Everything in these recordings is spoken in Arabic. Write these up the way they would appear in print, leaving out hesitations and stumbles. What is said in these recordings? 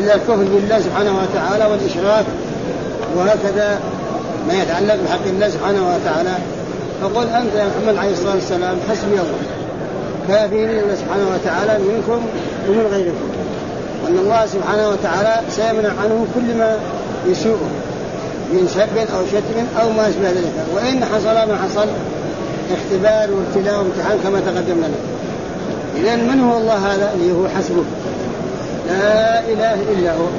وهكذا الكفر بالله سبحانه وتعالى والإشراك، وهكذا ما يتعلق بحق الله سبحانه وتعالى. فقل أنت يا محمد عليه الصلاة والسلام حسبي الله، كافيني الله سبحانه وتعالى منكم ومن غيركم، وأن الله سبحانه وتعالى سيمنع عنه كل ما يسوءه من سب أو شتم أو ما أشبه ذلك، وإن حصل ما حصل اختبار وابتلاء وامتحان كما تقدم لنا. إذن من هو الله هذا اللي هو حسبه؟ لا إله إلا هو.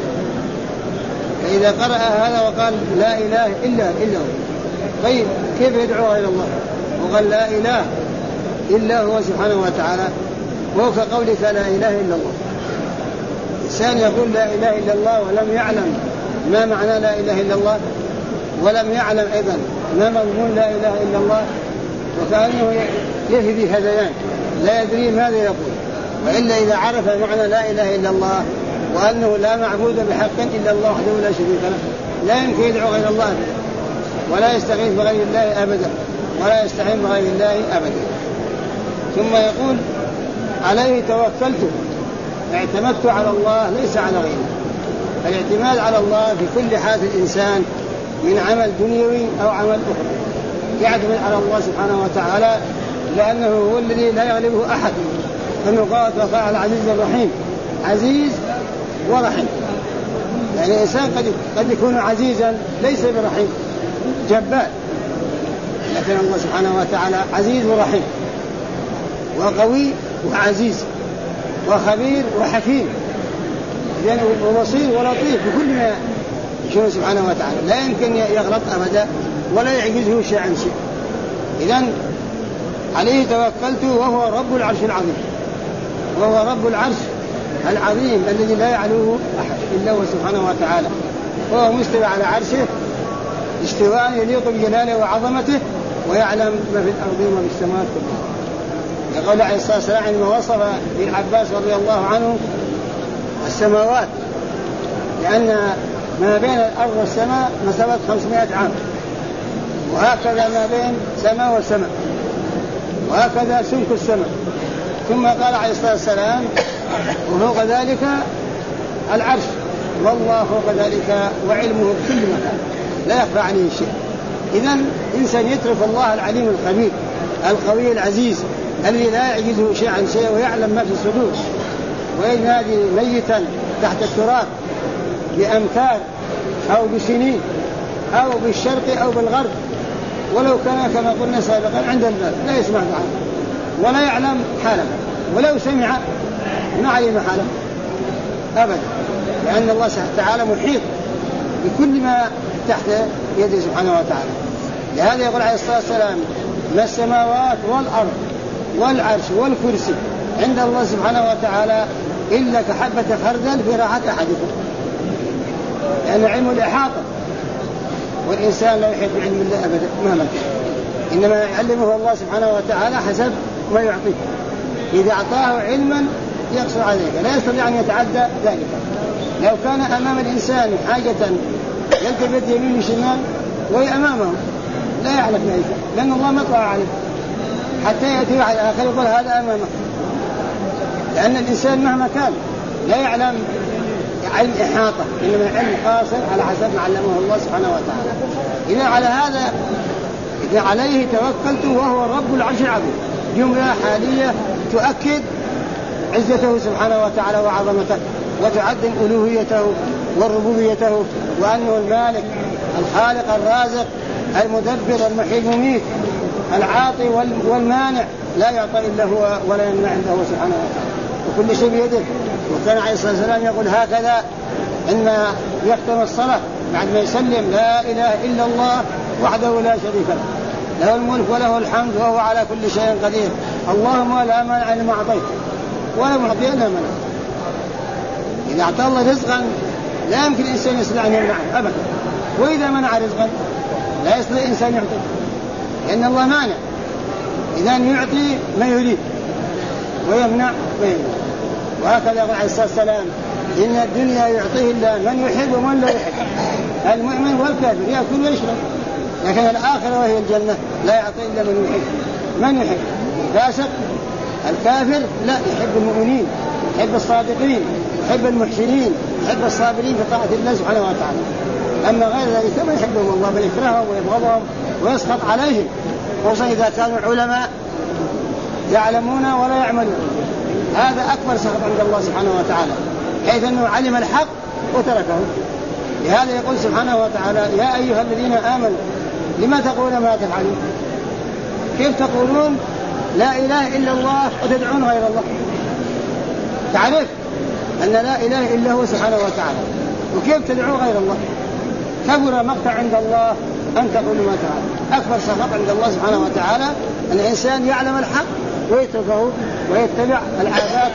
فإذا قرأ هذا وقال لا إله إلا هو، طيب كيف يدعو غير الله وقال لا إله إلا هو سبحانه وتعالى؟ وهو كقولك لا إله إلا الله. إنسان يقول لا إله إلا الله ولم يعلم ما معنى لا إله إلا الله، ولم يعلم أيضا ما مضمون لا إله إلا الله، وكأنه يهدي هذيان لا يدري ماذا يقول. وإلا إذا عرف معنى لا إله إلا الله وأنه لا معبود بحق إلا الله وحده لا شريك له، لا يمكن يدعو غير الله ولا يستغيث بغير الله أبدا ولا يستعين بغير الله أبدا. ثم يقول عليه توكلت، اعتمدت على الله ليس على غيره. الاعتماد على الله في كل حال الإنسان من عمل دنيوي أو عمل أخرى يعتمد على الله سبحانه وتعالى، لأنه هو الذي لا يغلبه أحد. أنه قال وقال العزيز الرحيم، عزيز ورحيم. يعني الإنسان قد يكون عزيزا ليس برحيم، جبار، لكن الله سبحانه وتعالى عزيز ورحيم وقوي وعزيز وخبير وحكيم، يعني وبصير ولطيف بكل ما يشاء سبحانه وتعالى، لا يمكن يغلط أبدا ولا يعجزه شيء عن شيء. إذن عليه توكلت وهو رب العرش العظيم، وهو رب العرش العظيم الذي لا يعلوه أحد إلا هو سبحانه وتعالى، وهو مستوى على عرشه استواء يليق بجلاله وعظمته، ويعلم ما في الأرض وما في السماوات كلها. يقول عليه الصلاة والسلام عندما وصف ابن عباس رضي الله عنه السماوات، لأن ما بين الأرض والسماء مسافة 500 عام، وهكذا ما بين سماء وسماء، وهكذا سمك السماء. ثم قال عليه الصلاة والسلام وفوق ذلك العرش، والله فوق ذلك وعلمه بكل مكان لا يخفى عليه شيء. إذن إنسان يترك الله العليم الخبير القوي العزيز الذي لا يعجزه شيء عن شيء ويعلم ما في الصدور، وينادي ميتا تحت التراب بأمتار أو بسنين أو بالشرق أو بالغرب، ولو كان كما قلنا سابقا عند الباب لا يسمع عنه ولا يعلم حاله، ولو سمع ما علم حاله أبدا، لأن الله تعالى محيط بكل ما تحت يده سبحانه وتعالى. لهذا يقول عليه الصلاة والسلام ما السماوات والأرض والعرش والكرسي عند الله سبحانه وتعالى إلا كحبة خردل في راحة أحدكم، لأن علم الإحاطة، والإنسان لا يحيط بعلم الله أبدا مهما كان، إنما يعلمه الله سبحانه وتعالى حسب ما يعطيه. إذا أعطاه علما يقصر عليه لا يستطيع أن يتعدى ذلك. لو كان أمام الإنسان حاجة يلتفت يمين وشمال وهي أمامه لا يعرف ذلك، لأن الله ما طلع عليه حتى يأتي واحد آخر يقول هذا أمامه، لأن الإنسان مهما كان لا يعلم علم إحاطة، إنما علم قاصر على حسب ما علمه الله سبحانه وتعالى. إذا على هذا إذا عليه توكلت وهو رب العرش العظيم، جملة حالية تؤكد عزته سبحانه وتعالى وعظمته، وتعدم ألوهيته وربوبيته، وأنه المالك الخالق الرازق المدبر المحيي المميت العاطي والمانع، لا يعطي إلا هو ولا يمنع إلا هو سبحانه وتعالى، وكل شيء بيده. وكان عليه الصلاة والسلام يقول هكذا إن يختم الصلاة بعد ما يسلم لا إله إلا الله وحده لا شريك له، له الملك وله الحمد وهو على كل شيء قدير، اللهم لا مانع لما أعطيت ولا معطي لما منعت. إذا أعطى الله رزقا لا يمكن الإنسان يستطيع أن يمنعه أبدا، وإذا منع رزقا لا يستطيع الإنسان يعطي، لأن الله مانع. إذا يعطي ما يريد ويمنع ما يريد. وهكذا يقول عليه الصلاة والسلام إن الدنيا يعطيه الله من يحب ومن لا يحب، المؤمن والكافر يأكل ويشرب، لكن الآخرة وهي الجنة لا يعطي إلا من يحب. من يحب الفاسق الكافر لا، يحب المؤمنين، يحب الصادقين، يحب المحسنين، يحب الصابرين في طاعة الله سبحانه وتعالى. أما غير ذلك ما يحبهم الله بل يكرههم ويبغضهم ويسخط عليهم، خصوصا إذا كانوا العلماء يعلمون ولا يعملون. هذا أكبر سخط عند الله سبحانه وتعالى، حيث أنه علم الحق وتركه. لهذا يقول سبحانه وتعالى: يا أيها الذين آمنوا لما تقولون ما تفعلون؟ كيف تقولون لا إله إلا الله وتدعون غير الله؟ تعرف أن لا إله إلا هو سبحانه وتعالى، وكيف تدعو غير الله؟ كبر مقتا عند الله أن تقولوا ما تفعلون. أكبر سخط عند الله سبحانه وتعالى أن الإنسان يعلم الحق ويتركه ويتبع العادات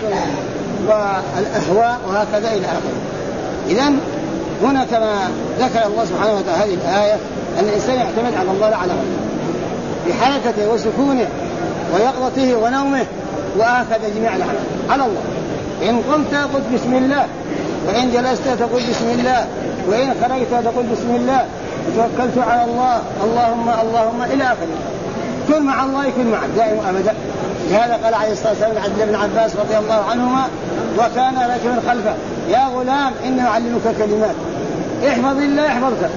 والأهواء وهكذا إلى آخره. إذن هنا كما ذكر الله سبحانه وتعالى هذه الآية أن الإنسان يعتمد على الله لا على غيره، بحركته وسكونه ويقظته ونومه، وآخذ جميع الأعمال على الله. إن قمت قل بسم الله، وإن جلست تقول بسم الله، وإن خرجت تقول بسم الله، توكلت على الله، اللهم إلى آخره. كن مع الله يكون معك دائما أبدا. لهذا قال عليه الصلاة والسلام عبد بن عباس رضي الله عنهما وكان رجلا خلفه: يا غلام إني أعلمك كلمات احفظ الله يحفظك.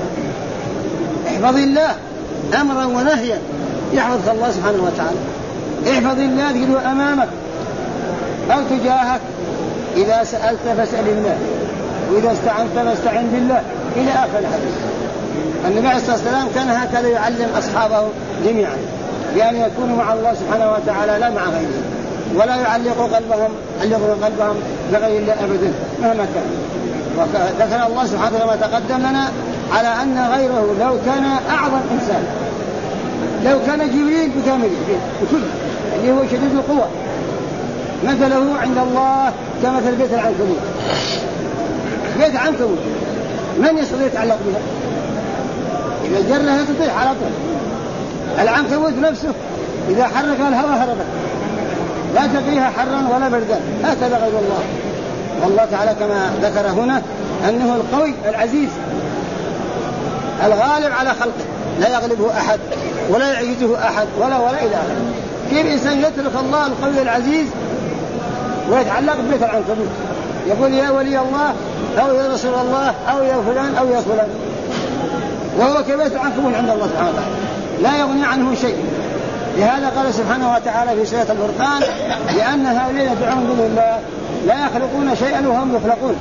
احفظ الله أمرا ونهيا يحفظك الله سبحانه وتعالى. احفظ الله تجده أمامك أو تجاهك. إذا سألت فاسأل الله، وإذا استعنت فاستعن بالله، إلى آخر الحديث. النبي عليه الصلاة والسلام كان هكذا يعلم أصحابه جميعا بأن يكونوا مع الله سبحانه وتعالى لا مع غيره، ولا يعلقوا قلبهم بغير الله أبدا مهما كان. وذكر الله سبحانه وتعالى ما تقدم لنا على أن غيره لو كان أعظم إنسان، لو كان جبريل بكامله بكله اللي هو شديد القوة، مثله عند الله كمثل بيت العنكبوت. بيت عنكبوت من يستطيع يتعلق بها؟ إذا جرها يستطيع على طول. العنكبوت نفسه إذا حرك الهواء هربت، لا تقيها حرا ولا بردان. هكذا غير الله. والله تعالى كما ذكر هنا أنه القوي العزيز الغالب على خلقه، لا يغلبه أحد ولا يعيده أحد ولا إلى آخره. كيف إنسان يترك الله القوي العزيز ويتعلق ببيت العنكبوت، يقول يا ولي الله أو يا رسول الله أو يا فلان أو يا فلان، وهو كبيت العنكبوت عند الله سبحانه وتعالى لا يغني عنه شيء. لهذا قال سبحانه وتعالى في سورة الفرقان: لأن هؤلاء يدعون من دون الله لا يخلقون شيئا وهم يخلقون.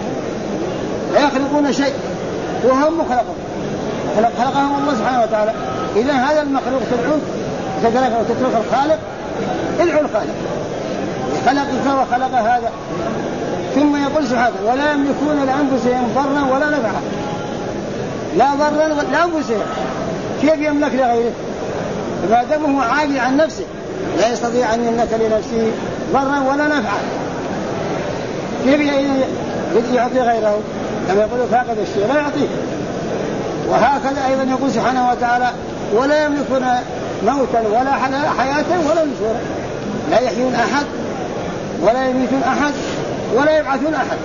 لا يخلقون شيء وهم مخلقون، خلقهم الله سبحانه وتعالى. إذا هذا المخلوق تدعوه وتترك الخالق، ادعوا الخالق خلقك وخلق هذا. ثم يقول سبحانه: ولا يملكون لأنفسهم ضرا ولا نفعا. لا ضرا لأنفسهم، كيف يملك لغيره؟ ما دامه عاجز عن نفسه لا يستطيع أن يملك لنفسه ضرا ولا نفعا، كيف يعطي غيره؟ كما يقول فاقد الشيء لا يعطيه. وهكذا أيضا يقول سبحانه وتعالى: ولا يملكون موتا ولا حياة ولا نشورا. لا يحيون أحد ولا يميتون أحد ولا يبعثون أحد،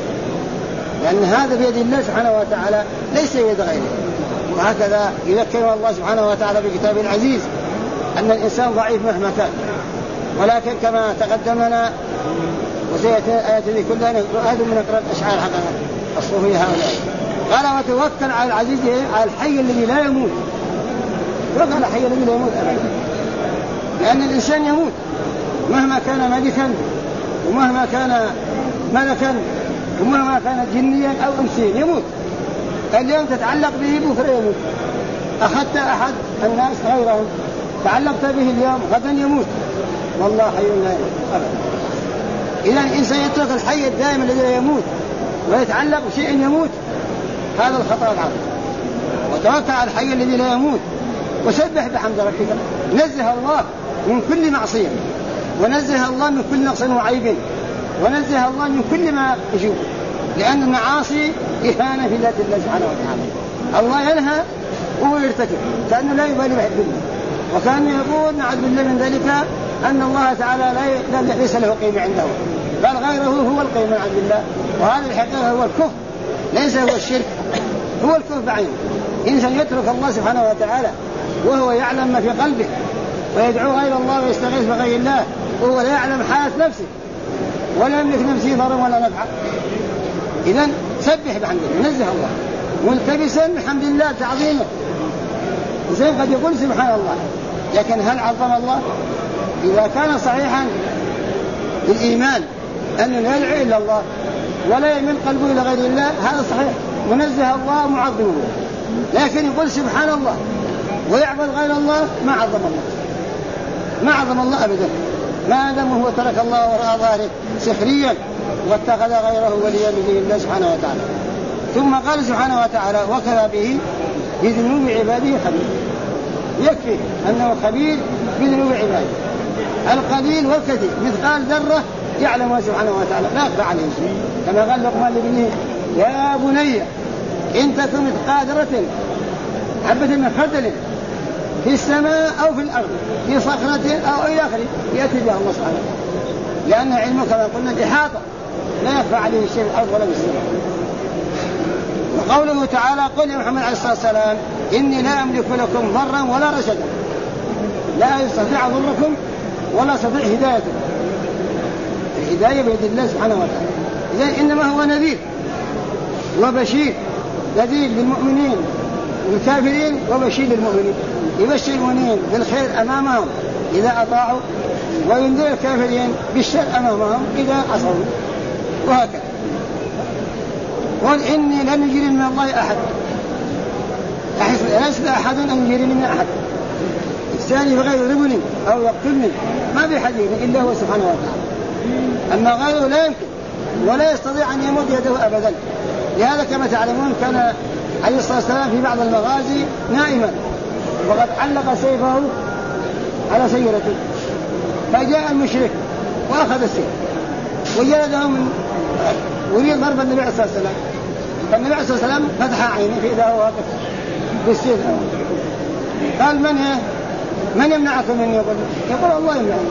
لأن هذا بيد الله سبحانه وتعالى ليس بيد غيره. وهكذا يذكر الله سبحانه وتعالى بكتابه العزيز أن الإنسان ضعيف مهما كان، ولكن كما تقدم لنا وسيأتي آيات ذي كلها هذا من أقرأ الأشعار حقنا الصوفية هؤلاء. قال: وتوكل على العزيز على الحي الذي لا يموت. توكل على الحي الذي لا يموت أبدا، لأن الإنسان يموت مهما كان ملكا ومهما كان ملكا ومهما كان جنيا أو إنسيا يموت. اليوم تتعلق به بكرة يموت. أخذت أحد الناس غيرهم تعلقت به اليوم غدا يموت، والله حي لا يموت أبدا. إذا الإنسان يترك الحي الدائم الذي لا يموت ويتعلق بشيء يموت، هذا الخطأ العظيم. وتوكل على الحي الذي لا يموت وسبح بحمد ربك. نزه الله من كل معصية، ونزه الله من كل نقص وعيب، ونزه الله من كل ما يجوب، لأن المعاصي إهانة في ذات الله سبحانه وتعالى. الله ينهى وهو يرتكب كأنه لا يبالي بحبه، وكان يقول نعوذ بالله من ذلك أن الله تعالى ليس له قيمة عنده، بل غيره هو القيمة نعوذ بالله. وهذا الحقيقة هو الكفر، ليس هو الشرك، هو الكفر بعينه. إنسان يترك الله سبحانه وتعالى وهو يعلم ما في قلبه ويدعو غير الله ويستغيث بغير الله وهو لا يعلم حالة نفسه ولا يملك نفسه ضرا ولا نفعا، إذن سبح بحمده، نزه الله ملتبسا بحمد الله تعظيمه. إنسان قد يقول سبحان الله، لكن هل عظم الله؟ إذا كان صحيحا بالإيمان أنه لا يدعو إلا الله ولا يميل قلبه إلى غير الله، هذا صحيح، منزه الله معظمه. لكن يقول سبحان الله ويعبد غير الله، ما عظم الله، ما عظم الله أبدا، ما دام هو ترك الله وراء ظهره سخريا واتخذ غيره وليا من دون الله سبحانه وتعالى. ثم قال سبحانه وتعالى وكفى به بذنوب عباده خبير. يكفي أنه خبير بذنوب عباده القليل والكثير، مثقال ذرة يعلمها سبحانه وتعالى لا يخفى عليه شيء. كما قال لقمان لابنه يا بني إن تكن مثقال ذرة حبة من خردل في السماء أو في الأرض في صخرة أو إلى آخره يأتي بها الله سبحانه، لأن علمه كما قلنا بإحاطة لا يخفى عليه شيء في الأرض ولا في السماء. وقوله تعالى قل يا محمد عليه الصلاة والسلام إني لا أملك لكم ضرا ولا رشدا، لا يستطيع ضركم ولا يستطيع هدايتكم. الهداية بيد الله سبحانه وتعالى. إذن إنما هو نذير وبشير، نذير للمؤمنين والكافرين وبشير للمؤمنين، يبشر المؤمنين بالخير أمامهم إذا أطاعوا، وينذر الكافرين بالشر أمامهم إذا عصوا، وهكذا. قل إني لن يجري من الله أحد، ليس أحد أن يجري من أحد، الثاني بغير يضربني أو يقتلني ما في حديث إلا هو سبحانه وتعالى، أما غيره لا يمكن ولا يستطيع أن يمد يده أبدا. لهذا كما تعلمون كان عليه الصلاة والسلام في بعض المغازي نائما وقد علق سيفه على سيرته، فجاء المشرك وأخذ السيف وجلده من وريد ضرب النبي عليه الصلاة والسلام، فالنبي عليه الصلاة والسلام فتح عينه فإذا هو واقف بالسيف. قال من يمنعكم مني؟ يقول الله يمنعني،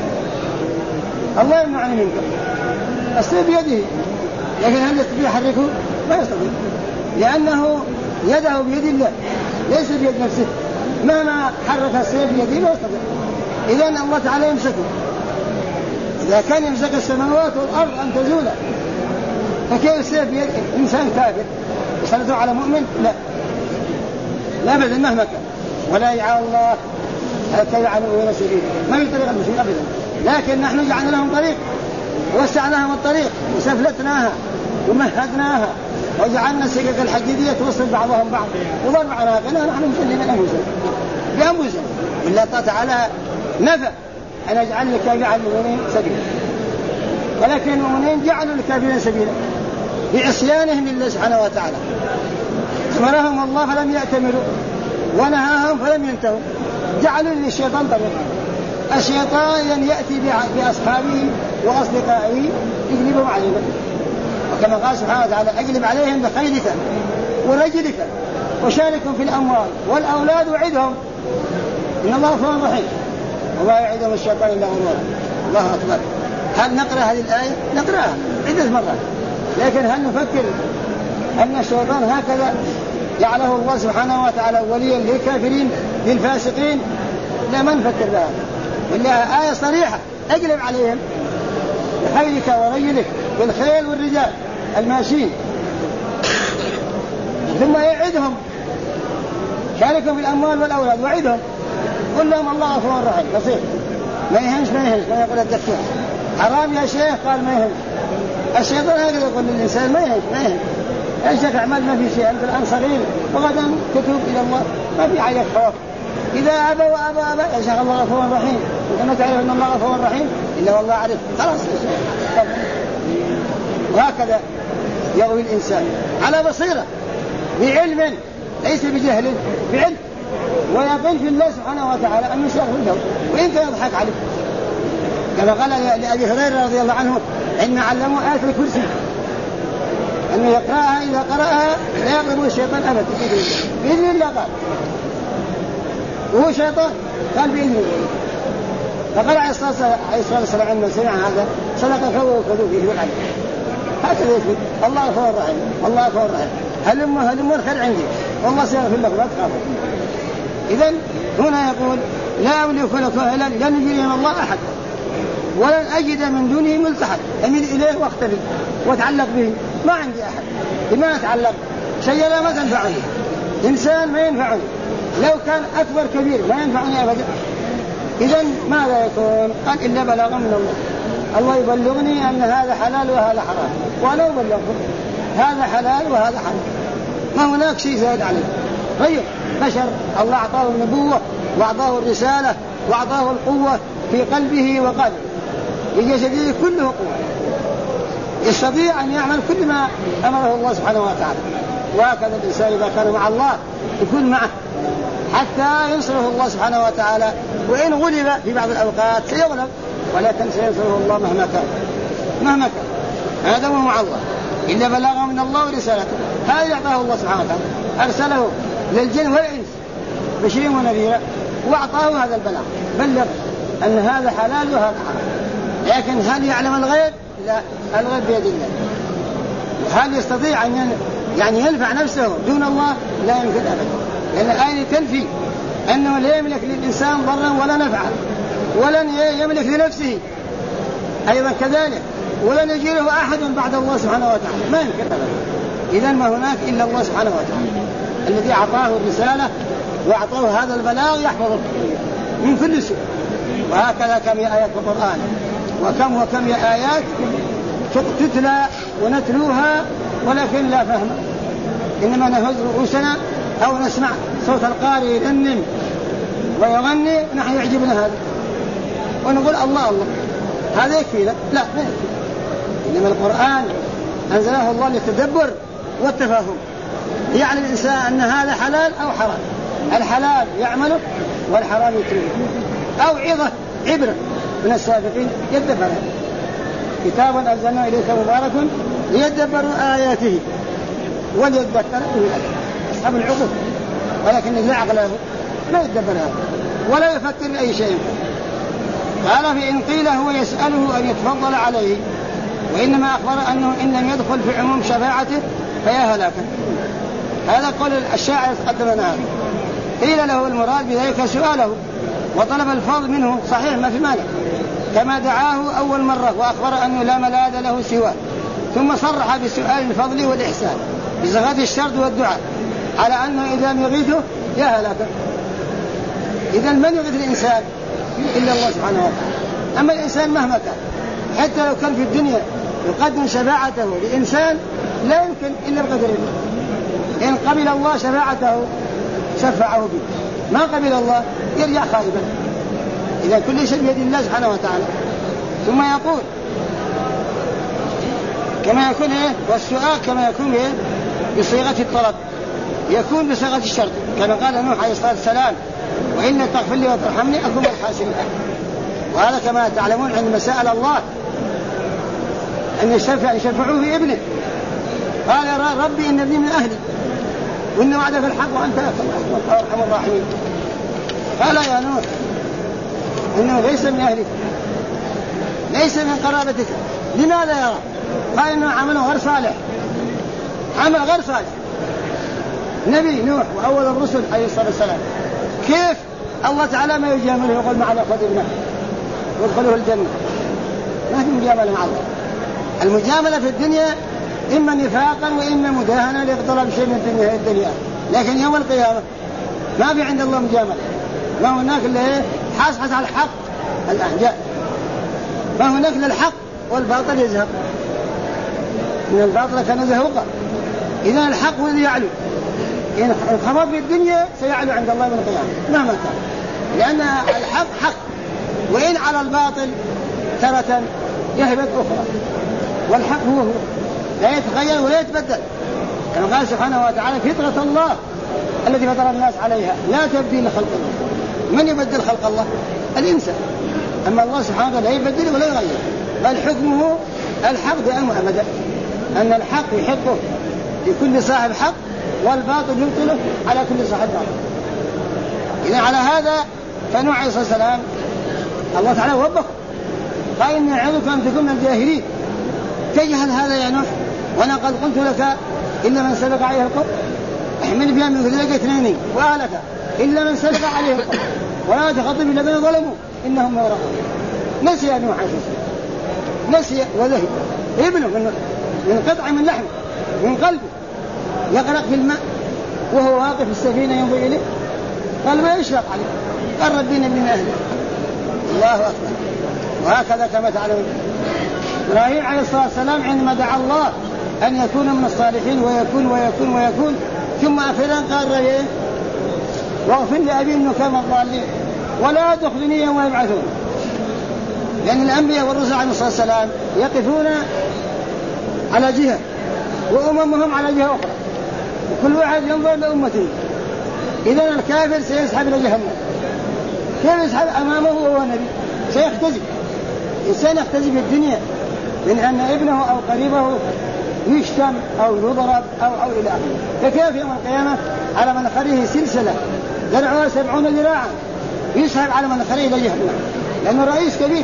الله يمنعني منكم، السيف بيده، لكن هل يستطيع يحركه؟ لا يستطيع، لأنه يده بيد الله ليس بيد نفسه، مهما حرك السيف بيده لا يستطيع. إذن الله تعالى يمسكه. إذا كان يمسك السماوات والأرض أن تزولا، فكيف السيف بيد إنسان كافر يسلطه على مؤمن؟ لا أبدا مهما كان، ولا يجعل الله حتى يعلمون سبيلا، ما في طريقة المسلمين أبدا. لكن نحن جعلنا لهم طريق ووسعناهم الطريق وسفلتناها ومهدناها وجعلنا سكك الحديدية توصل بعضهم بعض وضرب عناقنا، نحن مسلمين أنفسنا بأنفسنا. والله تعالى نفى أن يجعل الكافرين على المؤمنين سبيلا، ولكن المؤمنين جعلوا الكافرين سبيلا بعصيانهم لله سبحانه وتعالى. أمرهم الله فلم يأتمروا ونهاهم فلم ينتهوا، جعلوا للشيطان طريقا. الشيطان يأتي بأصحابه وأصدقائه يقلبهم علينا، وكما قال سبحانه وتعالى أقلب عليهم بخيلك ورجلك وشاركهم في الأموال والأولاد وعدهم إن الله غفور رحيم وما يعدهم الشيطان إلا غرورا. الله أكبر. هل نقرأ هذه الآية؟ نقرأها عدة مرات، لكن هل نفكر أن الشيطان هكذا جعله الله سبحانه وتعالى وليا للكافرين للفاسقين؟ لا، ما نفكر بها. ولا آية صريحة أقلب عليهم بخيلك ورجلك بالخيل والرجال الماشين، ثم يعدهم شاركهم في الأموال والأولاد وعدهم، قل لهم الله غفور رحيم بسيط. ما يهمش ما يقول الدكتور حرام يا شيخ، قال ما يهمش. الشيطان هكذا يقول للإنسان ما يهمش يا شيخ اعمل ما في شيء، أنت الآن صغير وغدا تتوب إلى الله، ما في عليك خوف. إذا أبى وأبى يا شيخ الله غفور رحيم، أنت ما تعرف أن الله غفور رحيم إلا والله عارف، خلاص يا شيخ. وهكذا يروي الإنسان على بصيرة بعلم ليس بجهل، بعلم ويقين في الله سبحانه وتعالى أن يستغفر له وإن كان يضحك عليه، كما قال لأبي هريرة رضي الله عنه إن علموا آية الكرسي أنه يقرأها إذا قرأها لا يقربه الشيطان أبدا بإذن الله. قال وهو شيطان قال بإذن الله. فقال عليه الصلاة والسلام عندما سمع هذا صدق خذوا فيه والعلم، هكذا يثبت الله غفور رحيم، الله غفور رحيم، هلم الخير عندي والله سيغفر لكم لا تخافوا. إذن هنا يقول لا أملك لكم لن يجري من الله أحد ولن أجد من دونه ملتحد، أميل إليه واختبئ واتعلق به ما عندي أحد بما أتعلق، شجرة ما تنفعني، إنسان ما ينفعني، لو كان أكبر كبير ما ينفعني أبدا. إذن ماذا يكون؟ قال إلا بلاغ من الله، الله يبلغني أن هذا حلال وهذا حرام، وأنا أبلغه هذا حلال وهذا حرام، ما هناك شيء زائد عليه. طيب بشر الله أعطاه النبوة وأعطاه الرسالة وأعطاه القوة في قلبه وقلبه، في جسده كله قوة، يستطيع أن يعمل كل ما أمره الله سبحانه وتعالى. وهكذا الإنسان إذا كان مع الله يكون معه حتى ينصره الله سبحانه وتعالى، وإن غلب في بعض الأوقات سيغلب، ولكن سينصره الله مهما كان. هذا هو مع الله، إلا بلاغ من الله ورسالته. هذا يعطاه الله سبحانه وتعالى، أرسله للجن والإنس بشيرا ونذيرا، وأعطاه هذا البلاغ، بلغ أن هذا حلال وهذا حرام. لكن هل يعلم الغيب؟ لا، الغيب بيد الله. هل يستطيع أن ينفع نفسه دون الله؟ لا يمكن أبدا، لأن الآية تنفي أنه لا يملك للإنسان ضرا ولا نفعا، ولن يملك لنفسه أيضا كذلك، ولن يجيره أحد بعد الله سبحانه وتعالى، ما يمكن أبدا. إذن ما هناك إلا الله سبحانه وتعالى الذي أعطاه الرسالة وأعطاه هذا البلاغ يحفظه من كل سوء. وهكذا كم آيات في القرآن، وكم آيات تتلى ونتلوها ولكن لا فهم، إنما نهز رؤوسنا أو نسمع صوت القارئ يرنم ويغني ونحن يعجبنا هذا ونقول الله الله، هذا يكفينا؟ لا، ما يكفي. إنما القرآن أنزله الله للتدبر والتفاهم، يعني الإنسان أن هذا حلال أو حرام، الحلال يعمله والحرام يتركه، أو عبرة من السابقين يدبر. كتابا أنزلنا إليك مبارك ليدبروا آياته وليذكر أصحاب العقول، ولكن لا عقل له لا يدبر هذا ولا يفكر أي شيء. قال فإن قيل هو يسأله أن يتفضل عليه، وإنما أخبر أنه إن لم يدخل في عموم شفاعته فيا هلاكا. هذا قول الشاعر تقدمنا. قيل له المراد بذلك سؤاله وطلب الفضل منه، صحيح ما في مانع، كما دعاه أول مرة وأخبر أنه لا ملاذ له سواه، ثم صرح بسؤال الفضل والإحسان بصيغة الشرط والدعاء على أنه إذا لم يغيثه يا هلاكا. إذا من يغيث الإنسان إلا الله سبحانه وتعالى. أما الإنسان مهما كان، حتى لو كان في الدنيا يقدم شفاعته لإنسان لا يمكن إلا بقدر الله. إن قبل الله شفاعته شفعه به، ما قبل الله يرجع خائبا. إذا كل شيء بيد الله سبحانه وتعالى. ثم يقول كما يكون والسؤال كما يكون بصيغة الطلب، يكون بصيغة الشرط، كما قال نوح عليه الصلاة والسلام وإن تغفر لي وترحمني أكون من الخاسرين. وهذا كما تعلمون عندما سأل الله أن يشفعوه في ابنه، قال يا ربي إن ابني من أهلي وإن وعدك الحق وأنت أرحم الراحمين. قال يا نوح إنه ليس من أهلك، ليس من قرابتك. لماذا يا رب؟ قال إنه عمله غير صالح، عمل غير صالح. نبي نوح وأول الرسل عليه الصلاة والسلام، كيف الله تعالى ما يجامله يقول معنا خذ ابنه وادخلوه الجنة؟ ما في مجاملة مع الله. المجاملة في الدنيا إما نفاقا وإما مداهنة لاقتراب شيء من الدنيا، لكن يوم القيامة ما في عند الله مجاملة. ما هناك إلا حاصحة على الحق الأحجاء، ما هناك إلا الحق والباطل يزهق، إن الباطل كان زهوقا. إذا الحق هو الذي يعلو، إن انخفض في الدنيا سيعلو عند الله من القيامة مهما كان، لأن الحق حق، وإن على الباطل ترة يهبط أخرى، والحق هو لا يتغير ولا يتبدل. كما قال سبحانه وتعالى فطرة الله التي فطر الناس عليها لا تبديل لخلق الله. من يبدل خلق الله؟ الإنسان. أما الله سبحانه وتعالى لا يبدل ولا يغير، بل حكمه الحق دائما أبدا، أن الحق يحقه لكل صاحب حق والباطل يبطله على كل صاحب باطل. إذا على هذا فنوح عليه الصلاة والسلام الله تعالى وبخ، قال إني أعظك أن تكون من الجاهلين. تجهل هذا يا نوح وأنا قد قلت لك إلا من سبق عليه القول احمل بها من ذلك اثنين وأهلك إلا من سبق عليه القول ولا تخاطب الذين ظلموا إنهم مغرقون. نسي نوح عليه الصلاة والسلام، نسي وذهب ابنه من من قطعة من لحمه من قلبه يغرق في الماء وهو واقف في السفينة ينظر إليه قال ما يشرق عليه قرب بنا من أهله. الله أكبر. وهكذا كما تعلمون إبراهيم عليه الصلاة والسلام عندما دعا الله أن يكون من الصالحين ويكون ويكون ويكون ثم أخيرا قال إيه واغفر لأبي إنه كان الضالين ولا تخزني يوم يبعثون. لأن الأنبياء والرسل عليه الصلاة والسلام يقفون على جهة وأممهم على جهة أخرى وكل واحد ينظر لأمته. إذن الكافر سيسحب إلى جهنم. كيف يسحب أمامه وهو نبي؟ سيختزي. إنسان يختزي في الدنيا من أن ابنه أو قريبه يشتم أو يضرب أو إلى آخره. فكيف يوم القيامة على منخره سلسلة درعها 70 ذراعا يسحب على منخره إلى جهنم لأنه رئيس كبير.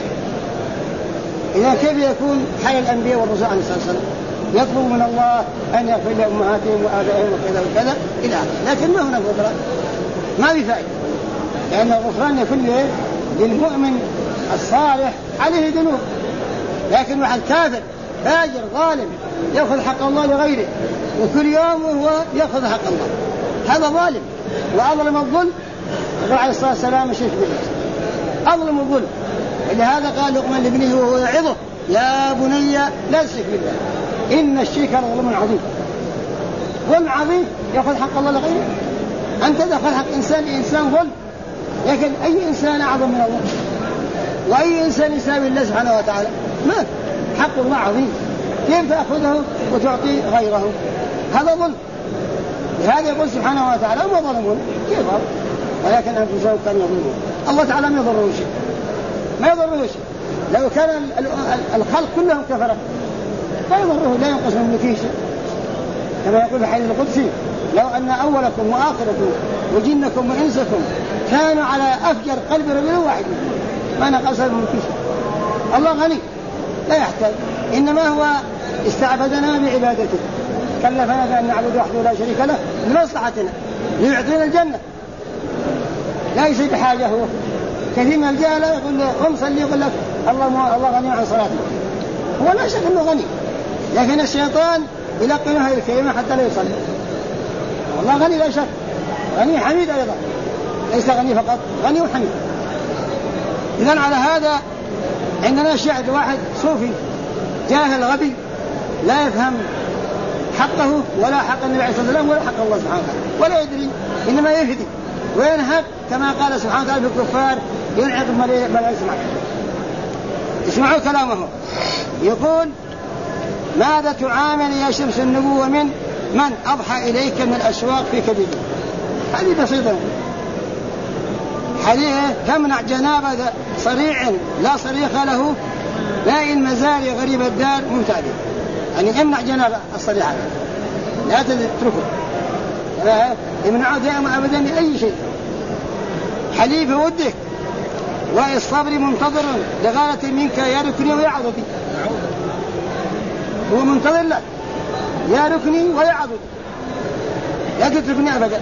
إذا كيف يكون حال الأنبياء والرسل عليه الصلاة والسلام يطلب من الله أن يغفر لأمهاتهم وآبائهم وكذا وكذا إلى آخره، لكن ما هناك غفران ما بفائدة لأن الغفران يكون للمؤمن الصالح عليه ذنوب. لكن واحد كافر فاجر ظالم يأخذ حق الله لغيره وكل يوم وهو يأخذ حق الله هذا ظالم. وأظلم الظلم الرسول عليه الصلاة والسلام الشرك بالله أظلم الظلم. ولهذا قال لقمان لابنه وهو يعظه يا بني لا تشرك بالله إن الشرك لظلم عظيم. ظلم عظيم يأخذ حق الله لغيره. أنت تأخذ حق إنسان ظلم لكن أي إنسان أعظم من الله وأي إنسان يساوي الله سبحانه وتعالى؟ ما حق الله عظيم كيف تأخذه وتعطي غيره؟ هذا ظلم. لهذا يقول سبحانه وتعالى ما ظلمون كيف ظلم ولكن أنفسهم كانوا يظلمون. الله تعالى ما يضره شيء ما يضره شيء. لو كان الخلق كلهم كفرة لا يضره لا ينقص من ملكه شيء كما يقول في الحديث القدسي لو أن أولكم وآخركم وجنكم وإنسكم كانوا على أفجر قلب رجل واحد ما نقص من ملكه شيء. الله غني لا يحتاج إنما هو استعبدنا بعبادته كلفنا بأن نعبد وحده لا شريك له لمصلحتنا ليعطينا الجنة لا يصيب حاجة. هو كثير من الجهلة يقول له قم صلي يقول لك الله غني عن صلاتك. هو لا شك أنه غني لكن الشيطان يلقنه هذه الكلمة حتى لا يصلي. والله غني لا شك غني حميد أيضا ليس غني فقط غني وحميد. إذن على هذا عندنا شعر واحد صوفي جاهل غبي لا يفهم حقه ولا حق النبي عليه الصلاة والسلام ولا حق الله سبحانه وتعالى ولا يدري إنما يهدي وينهب كما قال سبحانه وتعالى في الكفار ينعق ما لا يسمع. اسمعوا كلامه يقول ماذا تعامل يا شمس النبوة من أضحى إليك من الأشواق في كبده. هذه بسيطة. حديث تمنع جنابة صريع لا صريخ له لا المزاري غريب الدار ممتعدين. يعني امنع جنابة الصريعة لا تتركه امنعه دائما أبدا لأي شيء. حليف ودك والصبر منتظر لغالة منك يا ركني ويعضدي. هو منتظر لك يا ركني ويعضدي لا تتركني أبدا.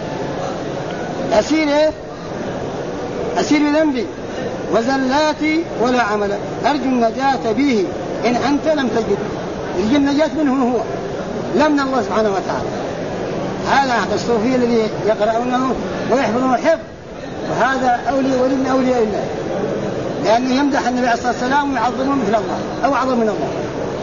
أسير بذنبي وزلاتي ولا عمل أرجو النجاة به إن أنت لم تجد. يرجو النجاة منه هو لا من الله سبحانه وتعالى. هذا الصوفي الذي يقرأونه ويحفظونه حفظ وهذا ولي من أولياء الله لأنه يمدح النبي عليه الصلاة والسلام ويعظمه مثل الله أو أعظم من الله.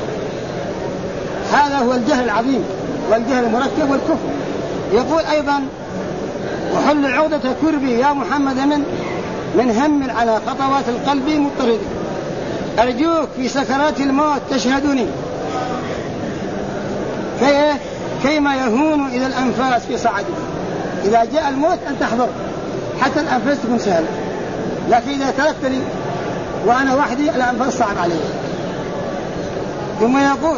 هذا هو الجهل العظيم والجهل المركب والكفر. يقول أيضا وحل عقدة كربي يا محمد من هم على خطوات القلب مضطرد أرجوك في سكرات الموت تشهدني كيما يهون إذا الأنفاس في صعده. إذا جاء الموت أن تحضر حتى الأنفاس تكون سهلة لكن إذا تركتني وأنا وحدي الأنفاس صعب علي. ثم يقول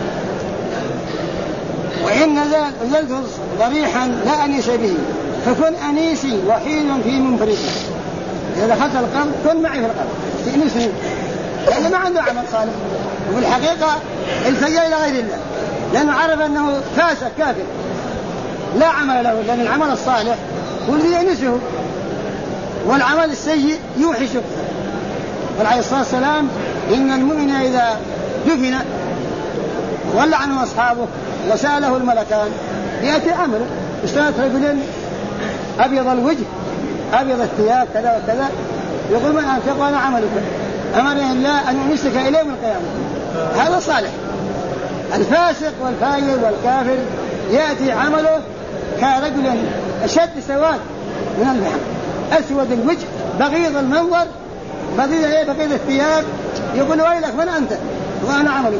وإن نزلت ضريحا لا أنيس به فكن أنيسي وحيد في منفردي. إذا دخلت القبر كن معي في القبر تأنسني لأنه ما عنده عمل صالح وفي الحقيقة التجأ إلى غير الله لأنه عرف أنه فاسق كافر لا عمل له لأن العمل الصالح هو الذي يأنسه والعمل السيء يوحشه. وعليه الصلاة والسلام إن المؤمن إذا دفن ولعنه أصحابه وسأله الملكان يأتي عمله. اشترت رجل أبيض الوجه أبيض الثياب كذا وكذا، يقول من أنت؟ يقول أنا عملك، أمرني الله أن أمسك إليه من القيامة. هذا صالح. الفاسق والفاجر والكافر يأتي عمله كرجل أشد سواد من البحر، أسود الوجه بغيض المنظر بغيض الثياب، يقول ويلك من أنت؟ وأنا عملك،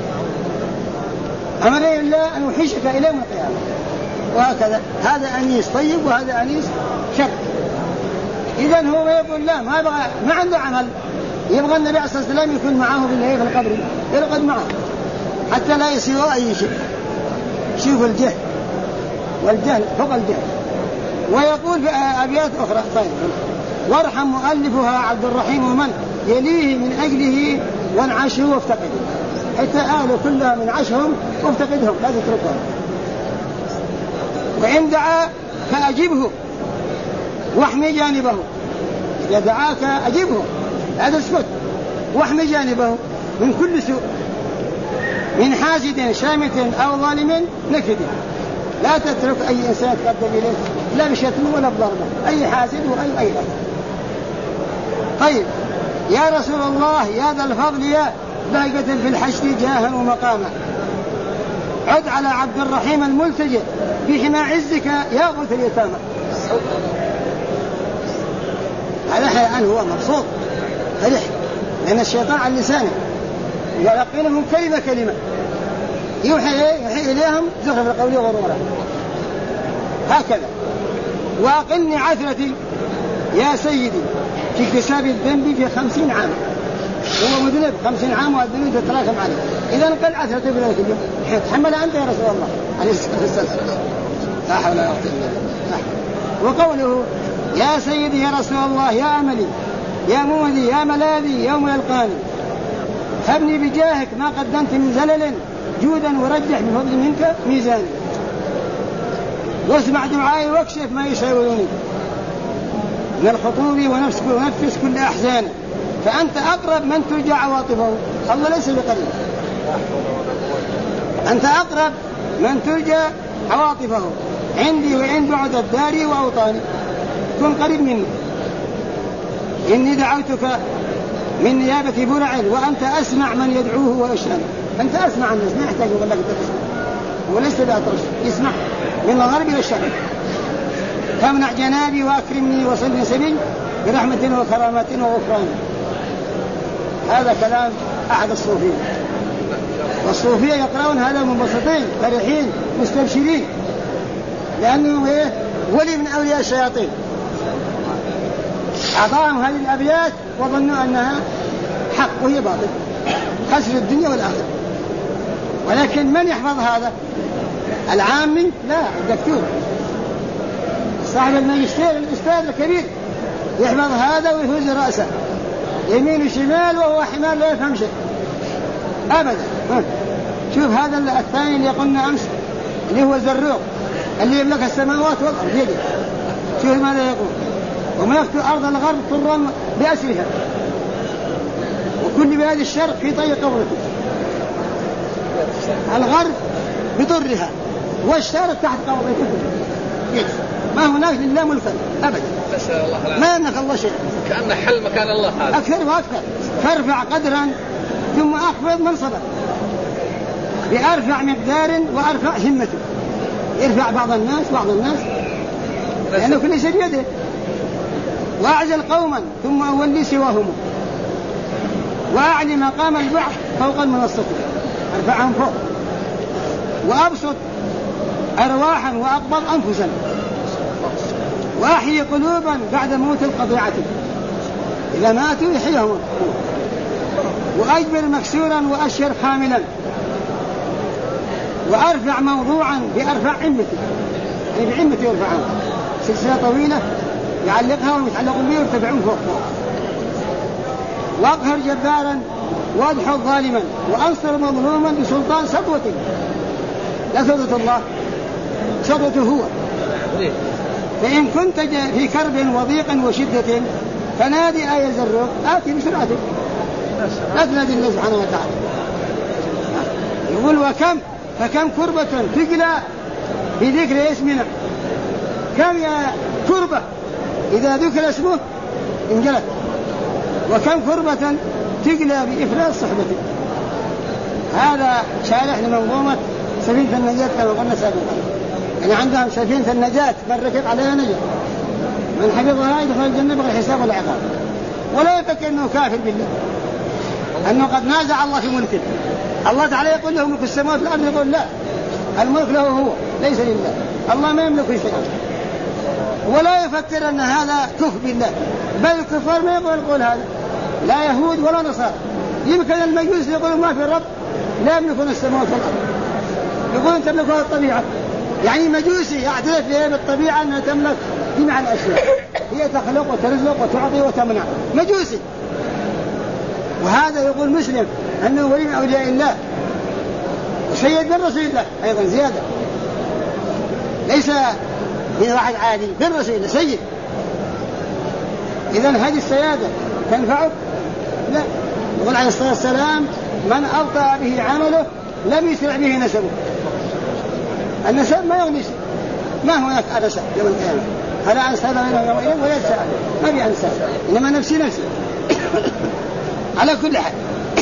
أمرني الله أن أحشك إليه من القيامة. وهكذا هذا أنيس طيب وهذا أنيس شر. إذن هو يقول لا ما عنده عمل، يبغى النبي عليه الصلاة والسلام يكون معه في القبر، يرقد معه حتى لا يسيء أي شيء. شوف الجهل والجهل فوق الجهل. ويقول في أبيات أخرى طيب وارحم مؤلفها عبد الرحيم ومن يليه من أجله وانعشه وافتقده، حتى أهله كلها من عشهم وافتقدهم لا تتركهم. وإن دعا فأجبه واحمي جانبه، إذا دعاك أجبه لا تسكت، واحمي جانبه من كل سوء، من حاسد شامت أو ظالم نكد. لا تترك أي إنسان تقدم إليه لا بشتم ولا بضربه، أي حاسد وأي أيضا. طيب يا رسول الله يا ذا الفضل يا بهجة في الحشر جاها ومقاما، عد على عبد الرحيم الملتجئ في حمى عزك يا غوث اليتامى. هذا حيان هو مبسوط فرح، لأن الشيطان على لسانه يلقنهم كلمة كلمة يوحي إليهم زخرف القول وغرورا هكذا. وأقلني عثرتي يا سيدي في اكتساب الذنب في 50 عام، هو مذنب 50 عام والذنب تتراكم عليه، إذا قل عثرتي في ذلك اليوم تحمل أنت يا رسول الله عليه الصلاة والسلام. لا حول ولا قوة إلا بالله. وقوله يا سيدي يا رسول الله يا أملي يا موذي يا ملاذي يوم يلقاني، هبني بجاهك ما قدمت من زلل جودا ورجح بفضل منك ميزاني، واسمع دعائي واكشف ما يشاوروني من الخطوب ونفس كل أحزاني، فأنت أقرب من ترجع عواطفه. الله ليس بقريب، أنت أقرب من ترجع عواطفه عندي وعند بعد الدار وأوطاني، كن قريب مني. إني دعوتك من نيابة برع وأنت أسمع من يدعوه ويشهد. أنت أسمع الناس ما يحتاج يقول لك تسمع، وليس بأطرش يسمع من الغرب إلى الشرق. فامنع جنابي وأكرمني وصلني سبيل برحمة وكرامة وغفران. هذا كلام أحد الصوفية، والصوفية يقرؤون هذا منبسطين فرحين مستبشرين، لأنه ولي من أولياء الشياطين أعطاهم هذه الأبيات وظنوا أنها حق وهي باطل، خسر الدنيا والآخرة. ولكن من يحفظ هذا؟ العامي؟ لا، الدكتور صاحب الماجستير الأستاذ الكبير يحفظ هذا ويفوز رأسه يمين وشمال وهو حمار لا يفهم شيء أبدا. شوف هذا الثاني اللي قلنا أمس اللي هو الزروق اللي يملك السماوات والأرض يجب. شوف ماذا يقول: وملكت أرض الغرب طرا بأسرها وكل بلاد الشرق في طي قبرته. الغرب بطرها والشرق تحت قبرته، ما هناك لله ملكا أبدا، ما يملك الله شيء، كأنه حل مكان الله هذا. أكثر وأكثر، فارفع قدرا ثم أخفض منصبا بأرفع مقدار وأرفع همته. يرفع بعض الناس لأنه كل شيء بيده. وأعزل قوما ثم أولي سواهم وأعلي مقام البعض فوق المنصة، أرفعهم فوق. وأبسط أرواحا وأقبض أنفسا وأحيي قلوبا بعد موت القطيعة، إذا ماتوا يحييهم. وأجبر مكسورا وأشهر حاملا وأرفع موضوعا بأرفع عمتي، يعني بعمتي يرفعها سلسلة طويلة يعلقها ويتعلقون بها ويرتفعون فوق. وأقهر جبارا وأدحض ظالما وأنصر مظلوما بسلطان سطوتي، لا سطوة الله، سطوته هو. فإن كنت في كرب وضيق وشدة فنادي آية زروق آتي بسرعة، لا تنادي الله سبحانه وتعالى. يقول فكم كربة تجلى بذكر اسمنا، كم يا كربة إذا ذكر اسمه انجلت، وكم كربة تجلى بإفراد صحبته. هذا شارح لمنظومة سفينة النجاة كما قلنا سابقا. يعني عندهم سفينة النجاة من ركب عليها نجا، من حفظها يدخل الجنة بغير حساب ولا عقاب، ولا يفكر أنه كافر بالله، أنه قد نازع الله في ملكه. الله تعالى يقول له ملك السماوات والأرض، يقول لا، الملك له هو ليس لله، الله ما يملك شيئا. ولا يفكر أن هذا كفر بالله، بل الكفار ما يقول هذا، لا يهود ولا نصارى. يمكن المجوس يقولون ما في الرب، لا يملكون السماوات والأرض، يقولون تملكها الطبيعة. يعني مجوسي يعترف فيها بالطبيعة أنها تملك جميع الأشياء، هي تخلق وترزق وتعطي وتمنع، مجوسي. وهذا يقول مسلم أنه ولي من أولياء الله وسيد من رسول الله أيضا زيادة، ليس من واحد عادي، من رسول الله سيد. إذن هذه السيادة تنفعك؟ لا. يقول عليه الصلاة والسلام من أبطأ به عمله لم يسرع به نسبه. النسب ما يغني شيء، ما هناك أنسب يوم القيامة، فلا أنساب منه يومئذ ولا يسأل، ما في أنساب، إنما نفسي على كل حال.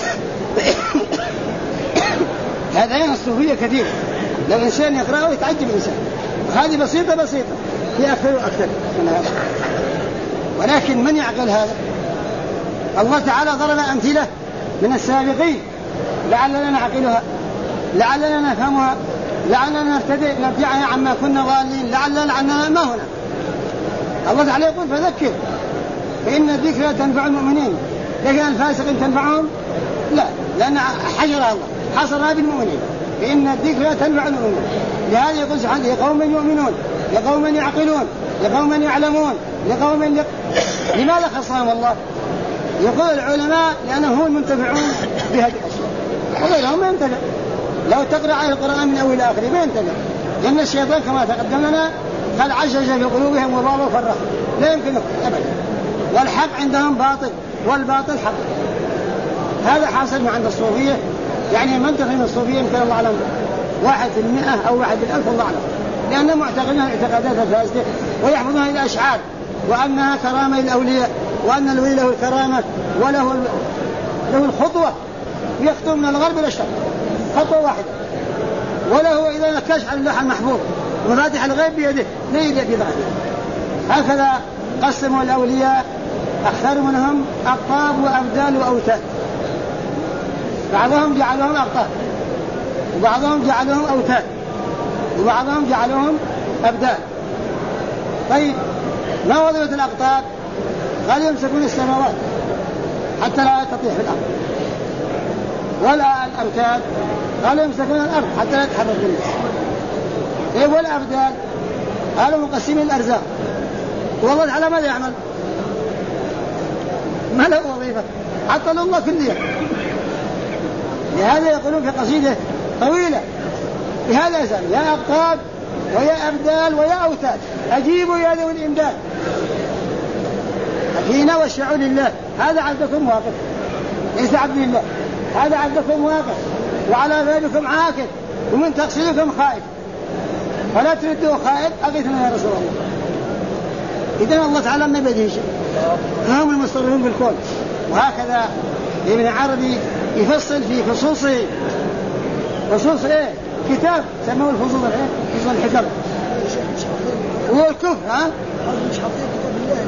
هذين الصوفية كثير، لو إنسان يقرأه يتعجب الإنسان. وهذه بسيطة في أكثر وأكثر من هذا. ولكن من يعقل هذا؟ الله تعالى ضرب أمثلة من السابقين لعلنا نعقلها، لعلنا نفهمها، لعلنا نرجعها عما كنا ضالين، لعلنا ما هنا. الله تعالى يقول فذكر فإن الذكرى تنفع المؤمنين، لكن الفاسقين تنفعهم؟ لا، لأن حجرها الله حصرها بالمؤمنين، فإن الذكرى تنفع المؤمنين. لهذا يقول سبحانه لقوم يؤمنون، لقوم يعقلون، لقوم يعلمون، لماذا خصهم الله؟ يقول العلماء لأنهم هم المنتفعون بهذه الأشياء، وغيرهم ما ينتفع. لو تقرأ على القرآن من أول آخر ما ينتفع، لأن الشيطان كما تقدم لنا قال عشش في قلوبهم وضالوا وفرقوا، لا يمكن أبدا. والحق عندهم باطل والباطل حق. هذا حاصل عند الصوفية. يعني منطق من الصوفية يمكن الله أعلم 1% أو 1/1000 الله أعلم، لأنهم معتقدون اعتقادات الفاسدة ويحفظون الأشعار وأنها كرامة للأولياء، وأن الولي له الكرامة وله الخطوة، يخطو من الغرب إلى الشرق خطوة واحدة، وله إذا نكش على اللوح المحفوظ مفاتيح الغيب بيده لا يجي في ظهره. هكذا قسموا الأولياء، أكثر منهم أقطاب وأبدال وأوتاد، بعضهم جعلهم أقطاب، وبعضهم جعلهم أوتاد، وبعضهم جعلهم أبدال. طيب ما وظيفة الأقطاب؟ قال يمسكون السماوات حتى لا تطيح في الأرض، والأوتاد قالوا يمسكون الأرض حتى لا تحرك الناس. والأبدال قالوا مقسمين الأرزاق. والله تعالى ماذا يعمل؟ ما له وظيفة، عطل الله كليا. لهذا يقولون في قصيدة طويلة بهذا يسأل يا أقطاب ويا أبدال ويا أوتاد أجيبوا يا ذوي الإمداد، حين وشعوا لله. هذا عبدكم واقف، ليس عبد الله، هذا عبدكم واقف، وعلى بابكم عاكف، ومن تقصيركم خائف، فلا تردوا خائف أغثنا يا رسول الله. إذن الله تعالى ما بيده شيء، هم المصرفون بالكون. وهكذا ابن عربي يفصل في فصوصه، فصوص إيه؟ كتاب سموه الفصوص إيه؟ فصوص الحكم. هو الكفر مش حاطين كتاب الله.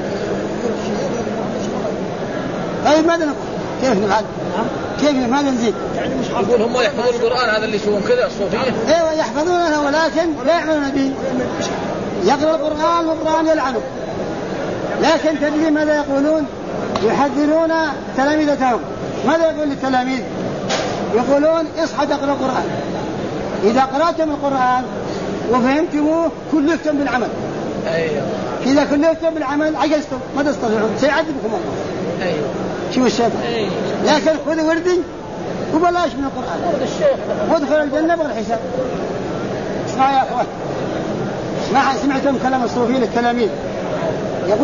طيب ماذا نقول؟ كيف نفعل؟ كيف ماذا نزيد؟ يعني مش يقول هم يحفظون القرآن، هذا اللي يسوون كذا الصوفية. ايوه يحفظونه ولكن لا يعملون به. يقرأ القرآن والقرآن يلعنه. لكن تدري ماذا يقولون؟ يحذرون تلاميذتهم. ماذا يقول للتلاميذ؟ يقولون اصحى تقرأ القرآن، إذا قرأتم القرآن وفهمتموه كلفتم بالعمل. أيوه. إذا كلفتم بالعمل عجزتم ما تستطيعون، سيعذبكم الله. أيوه. شو الشيطان؟ أيوه. لكن خذوا وردي وبلاش من القرآن وادخل الجنة بغير حساب. اسمعوا يا أخوان، ما سمعتم كلام الصوفي للتلاميذ؟ يقول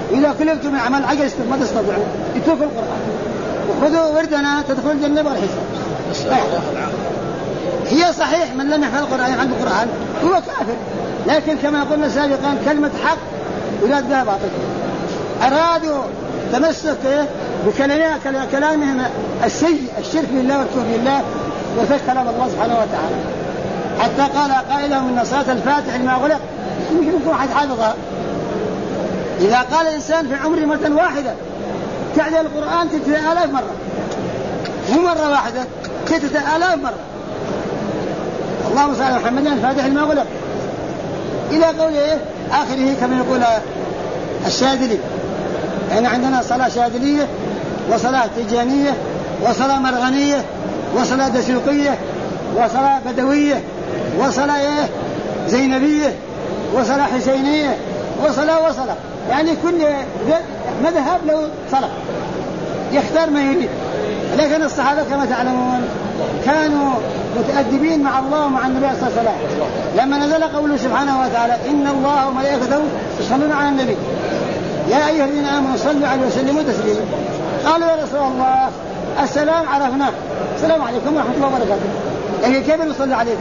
إذا كلفتم من عمل عجزتم ما تستطيعون اتركوا القرآن وخذوا وردنا تدخلوا الجنة بغير حساب. هي صحيح من لم يحفظ القرآن عنده القرآن هو كافر، لكن كما قلنا سابقا كلمة حق يراد بها باطل. أرادوا تمسك بكلامهم السيء الشرك بالله والكفر بالله وفك كلام الله سبحانه وتعالى، حتى قال قائلهم من صلاة الفاتح لما غلق يمكن يكون أحد حافظها. إذا قال الإنسان في عمره مرة واحدة تعدل القرآن 3000 مرة، مو مرة واحدة 3000 مرة. اللهم صل على محمد الفاتح لما غلق إلى قوله آخره كما يقول الشاذلي. يعني عندنا صلاة شاذلية وصلاة تيجانية وصلاة مرغنية وصلاة دسوقية وصلاة بدوية وصلاة زينبية وصلاة حسينية وصلاة، يعني كل مذهب له صلاة يختار ما يريد. لكن الصحابة كما تعلمون كانوا متأدبين مع الله ومع النبي صلى الله عليه وسلم. لما نزل قوله سبحانه وتعالى إن الله وملائكته يصلون على النبي يا أيها الذين آمنوا صلوا عليه وسلموا تسليما، قالوا يا رسول الله السلام عرفناه، السلام عليكم ورحمة الله وبركاته، لكن كيف نصلي عليك؟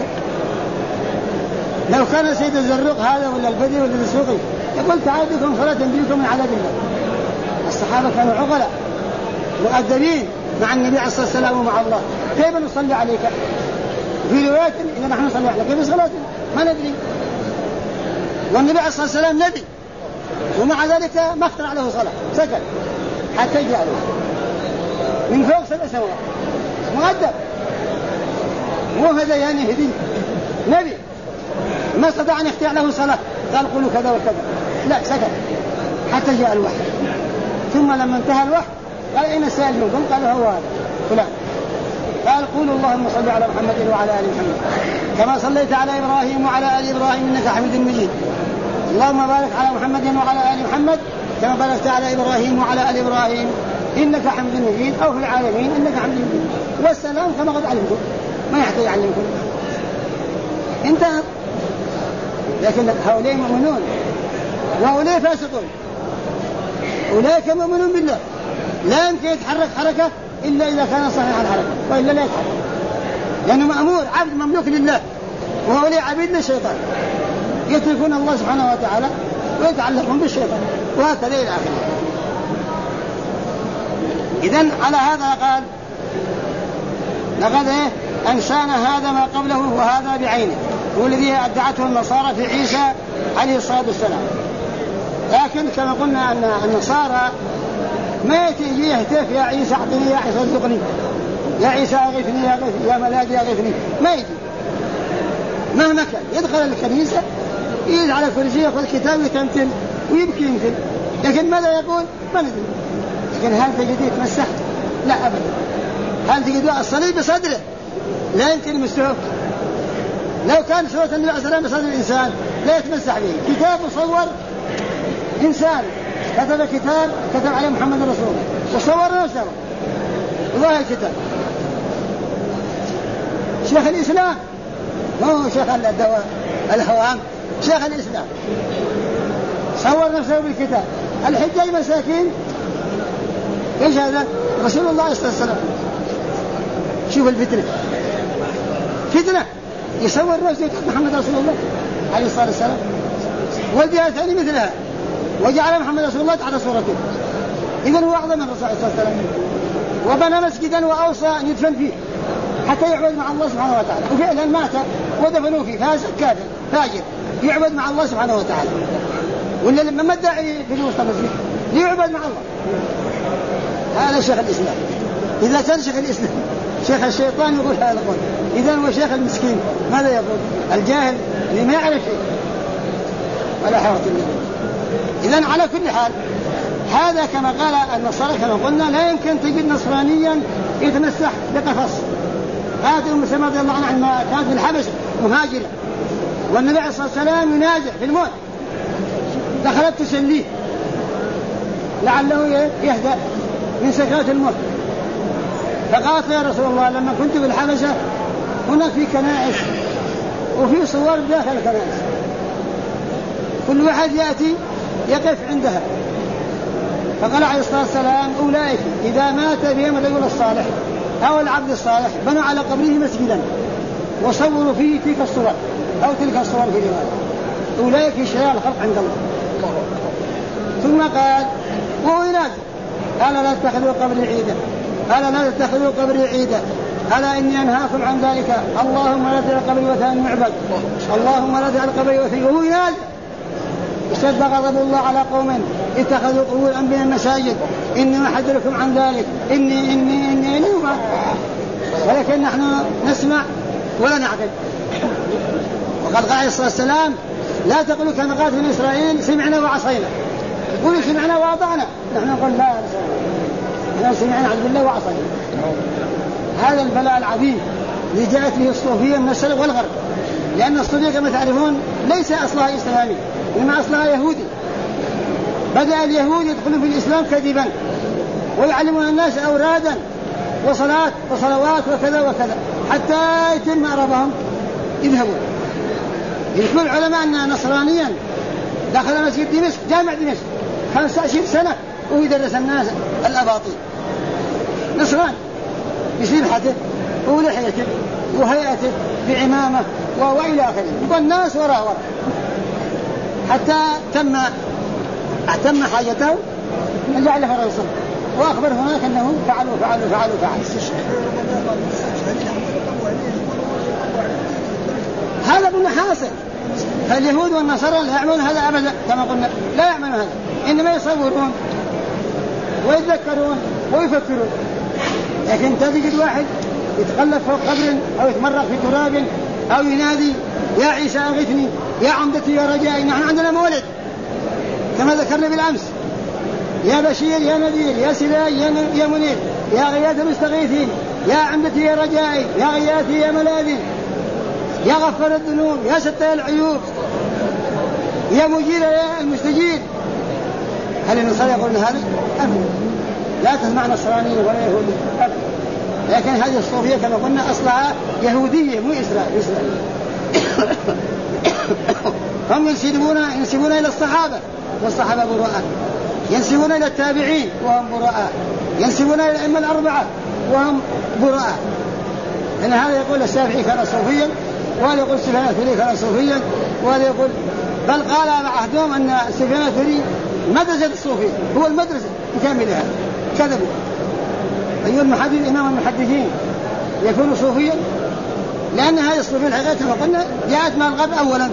لو كان سيد الزرق هذا ولا البدري ولا السوقي يقول تعالوا بكم صلاة تنجيكم من عذاب الله. الصحابة كانوا عقلاء مؤدبين مع النبي عليه الصلاة والسلام ومع الله، كيف نصلي عليك؟ في رواية إذا نحن نصلي عليك كيف صلاتنا ما ندري، والنبي عليه الصلاة والسلام نبي ومع ذلك ما اخترع له صلاة، سكت حتى جاء من فوق 7 سماوات مؤدب، مو هذا يعني هدي نبي ما استطاع أن يخترع له صلاة قال قولوا كذا وكذا، لا سكت حتى جاء الوحي. ثم لما انتهى الوحي قال أين السائل منكم؟ قالوا هو هذا فلان. قال قولوا اللهم صل على محمد وعلى آل محمد كما صليت على إبراهيم وعلى آل إبراهيم إنك حميد مجيد، اللهم بارك على محمد وعلى آل محمد كما باركت على إبراهيم وعلى آل إبراهيم إنك حميد مجيد، أو في العالمين إنك حميد مجيد، والسلام كما قد علمتم ما يحتاج يعلمكم. انتهى. لكن هؤلاء مؤمنون وهؤلاء فاسقون، أولئك مؤمنون بالله لا يمكن يتحرك حركة إلا إذا كان صحيح الحركة وإلا لا يتحرك، لأنه مأمور عبد مملوك لله، وهؤلاء عبيد للشيطان يتركون الله سبحانه وتعالى ويتعلقون بالشيطان، وهكذا إلى آخره. إذن على هذا قال لقد أنسانا هذا ما قبله وهذا بعينه، والذي أدعته النصارى في عيسى عليه الصلاة والسلام. لكن كما قلنا أن النصارى ما يجي يهتف يا عيسى أعطني يا عيسى ارزقني يا عيسى أغثني يا ملاذي أغثني، ما يجي مهما كان يدخل الكنيسة يجلس على كرسي يأخذ كتاب ويتمثل ويبكي يمكن، لكن ماذا يقول ما ندري. لكن هل تجد يتمسح؟ لا أبدا. هل تجد الصليب بصدره؟ لا يمكن يمسحه. لو كان صورة النبي عليه الصلاة والسلام بصدر الإنسان لا يتمسح به. كتاب مصور إنسان كتب كتاب كتب عليه محمد رسول الله وصور نفسه وظاهر الكتاب. شيخ الإسلام ما هو شيخ الدواء الهوام، شيخ الإسلام صور نفسه بالكتاب. الحجاج مساكين ايش هذا؟ رسول الله صلى الله عليه وسلم. شوف الفتنة فتنة يصور نفسه محمد رسول الله عليه الصلاة والسلام، والجهة الثانية مثلها وجعل محمد رسول الله تحت صورته. إذن هو أعظم من الرسول صلى الله عليه وسلم، وبنى مسجدا وأوصى أن يدفن فيه حتى يعبد مع الله سبحانه وتعالى، وفعلا مات ودفنوا فيه فاسق كافر فاجر يعبد مع الله سبحانه وتعالى. ولا لما ما الداعي في الوسط مسجد ليعبد مع الله. هذا شيخ الإسلام. إذا كان شيخ الإسلام شيخ الشيطان يقول هذا القول، إذن هو شيخ المسكين ماذا يقول؟ الجاهل اللي ما يعرف شيء ولا حوط الله. إذن على كل حال هذا كما قال النصارى كما قلنا لا يمكن تجد نصرانيا يتمسح بقفص. هذه أم سلمة رضي الله عنها كانت في الحبشة مهاجرة، والنبي عليه الصلاة والسلام ينازع في الموت، دخلت تسليه لعله يهدأ من سكرات الموت، فقالت يا رسول الله لما كنت في الحبشة هناك في كنائس وفي صور داخل الكنائس، كل واحد يأتي يقف عندها فقال عليه الصلاة والسلام أولئك إذا مات بهم الرجل الصالح أو العبد الصالح بنوا على قبره مسجدا وصوروا فيه تلك الصور أو تلك الصور في رواية، أولئك شرار الخلق عند الله. ثم قال وهو ينادي ألا لا تتخذوا قبري عيدا، ألا لا تتخذوا قبري عيدا، ألا إني أنهاكم عن ذلك، اللهم لا تجعل قبري وثنا يعبد، اللهم لا تجعل قبري وثنا. وهو ينادي اشتد غضب الله على قوم اتخذوا قبور الأنبياء مساجد، إني أحذركم عن ذلك، إني ولكن نحن نسمع ولا نعقل. وقد قال عليه الصلاة والسلام لا تقولوا كما قالت بني إسرائيل سمعنا وعصينا، قولوا سمعنا وأطعنا، نحن نقول لا نحن سمعنا عز بالله وعصينا. هذا البلاء العظيم اللي جاءت به الصوفية من الشرق والغرب، لأن الصوفية كما تعرفون ليس أصلها إسلامي إنما أصلها يهودي. بدأ اليهود يدخلون في الإسلام كذبا ويعلمون الناس أورادا وصلاة وصلوات وكذا وكذا حتى يتم أعرابهم يذهبون. يقول العلماء أن نصرانيا دخل مسجد دمشق جامع دمشق 25 سنة ويدرس الناس الأباطيل. نصران بسلحته ولحيته وهيئته بعمامة وإلى آخره، والناس وراء حتى تم حاجته رجع له الرسول وأخبر هناك أنه فعل. هذا كنا حاصل. فاليهود والنصارى لا يعملون هذا أبدا كما قلنا، لا يعملون هذا، إنما يصورون ويتذكرون ويفكرون. لكن تجد واحد يتقلب فوق قبر أو يتمرق في تراب أو ينادي يا عيسى أغثني، يا عمدتي يا رجائي. نحن عندنا مولد كما ذكرنا بالأمس، يا بشير يا نذير يا سراج يا منير يا غياث المستغيثين يا عمدتي يا رجائي يا غياثي يا ملاذي يا غفر الذنوب يا ستر العيوب يا مجير يا المستجير. هل النصارى يقولون هذا؟ أبدا، لا تسمع نصراني ولا يهودي أبدا. لكن هذه الصوفية كما قلنا أصلها يهودية مو إسرائيل. هم ينسبون إلى الصحابة والصحابة براء، ينسبون إلى التابعين وهم براء، ينسبون إلى الأئمة الأربعة وهم براء. إن هذا يقول الشافعي كان صوفيا، وهذا يقول سفيان الثوري كان صوفيا، وهذا يقول بل قال على عهدهم أن سفيان الثوري مدرسة الصوفية هو المدرسة يكملها. كذبوا. أيها المحدث إمام المحدثين يكون صوفيا، لأن هذه الصوفية الحقيقة كما قلنا جاءت من الغرب أولا.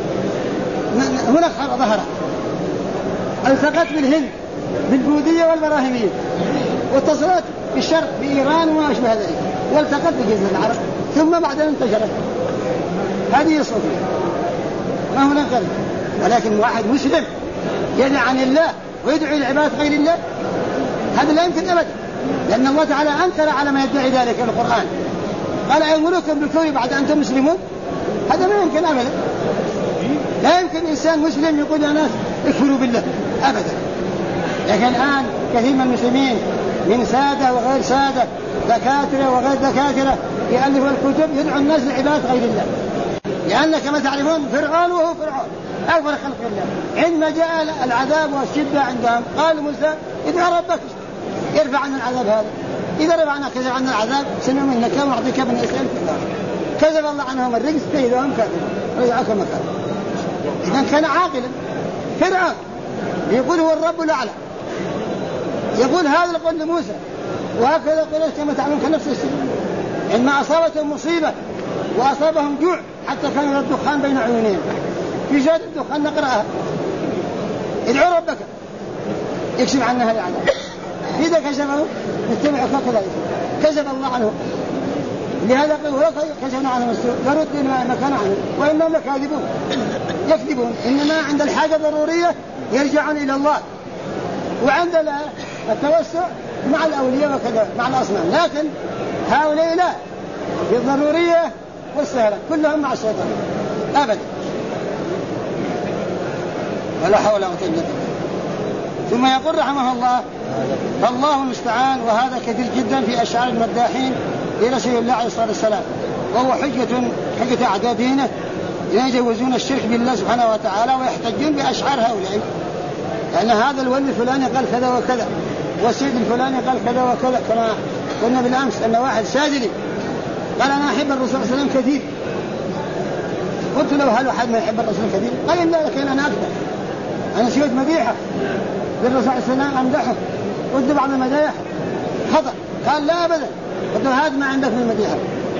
هناك ظهرت التقت بالهند بالبوذية والبراهيمية، واتصلت بالشرق بإيران وما أشبه ذلك، والتقت بجزيرة العرب، ثم بعد انتشرت. هذه الصوفية ما هناك غير. ولكن واحد مسلم يدعي عن الله ويدعو إلى عبادة غير الله هذا لا يمكن أبدا، لأن الله تعالى أنكر على ما يدعي ذلك في القرآن، قال أيأمركم بالكفر بعد أنتم مسلمون؟ هذا ما يمكن أبدا. لا يمكن إنسان مسلم يقول يا ناس اكفروا بالله أبدا. لكن الآن كثير من المسلمين من سادة وغير سادة، دكاترة وغير دكاترة، يألفوا الكتب يدعو الناس لعبادة غير الله، لأن كما تعرفون فرعون وهو فرعون أكبر خلق الله. عندما جاء العذاب والشدة عندهم قال موسى ادعو ربك يرفع عنا العذاب هذا، إذا رفعنا كذب عنا العذاب سنؤمن لك ونعطيك بني إسرائيل كلهم. كذب الله عنهم الرجس كيدهم كافرون رجعوا كما كانوا. إذن كان عاقلا. فرعون يقول هو الرب الأعلى، يقول هذا القول لموسى، وهكذا قريش كما تعلمون كنفس الشيء. عندما أصابتهم مصيبة وأصابهم جوع حتى كان الدخان بين عيونهم، في جاد الدخان نقرأها ادعوا ربك يكشف عنا هذا العذاب، إذا كشفه نتبعك كذلك كشف الله عنه. لهذا قالوا كشفنا عنهم السوء فردوا ما كان عنه وإنهم لكاذبون يكذبون. إنما عند الحاجة ضرورية يرجعون إلى الله، وعند التوسع مع الأولياء وكذا مع الأصنام. لكن هؤلاء لا، بالضرورية والسهلة كلهم مع الشيطان أبدا، ولا حول ولا قوة إلا بالله. ثم يقول رحمه الله فالله المستعان. وهذا كثير جدا في أشعار المداحين لرسول الله عليه الصلاة والسلام، وهو حجة أعداء دينه يجوزون الشرك بالله سبحانه وتعالى ويحتجون بأشعار هؤلاء لأن هذا الولي الفلاني قال كذا وكذا، والسيد الفلاني قال كذا وكذا، كما قلنا بالأمس أن واحد شاذلي قال أنا أحب الرسول صلى الله عليه وسلم كثير. قلت له هل أحد ما يحب الرسول كثير؟ قال إلا لكن أنا أكثر، أنا شفت مديحة للرسول صلى الله عليه وسلم أمدحه، قلت بعض المدايح خطأ. قال لا أبدا. قلت له هذا ما عندك من المديحة.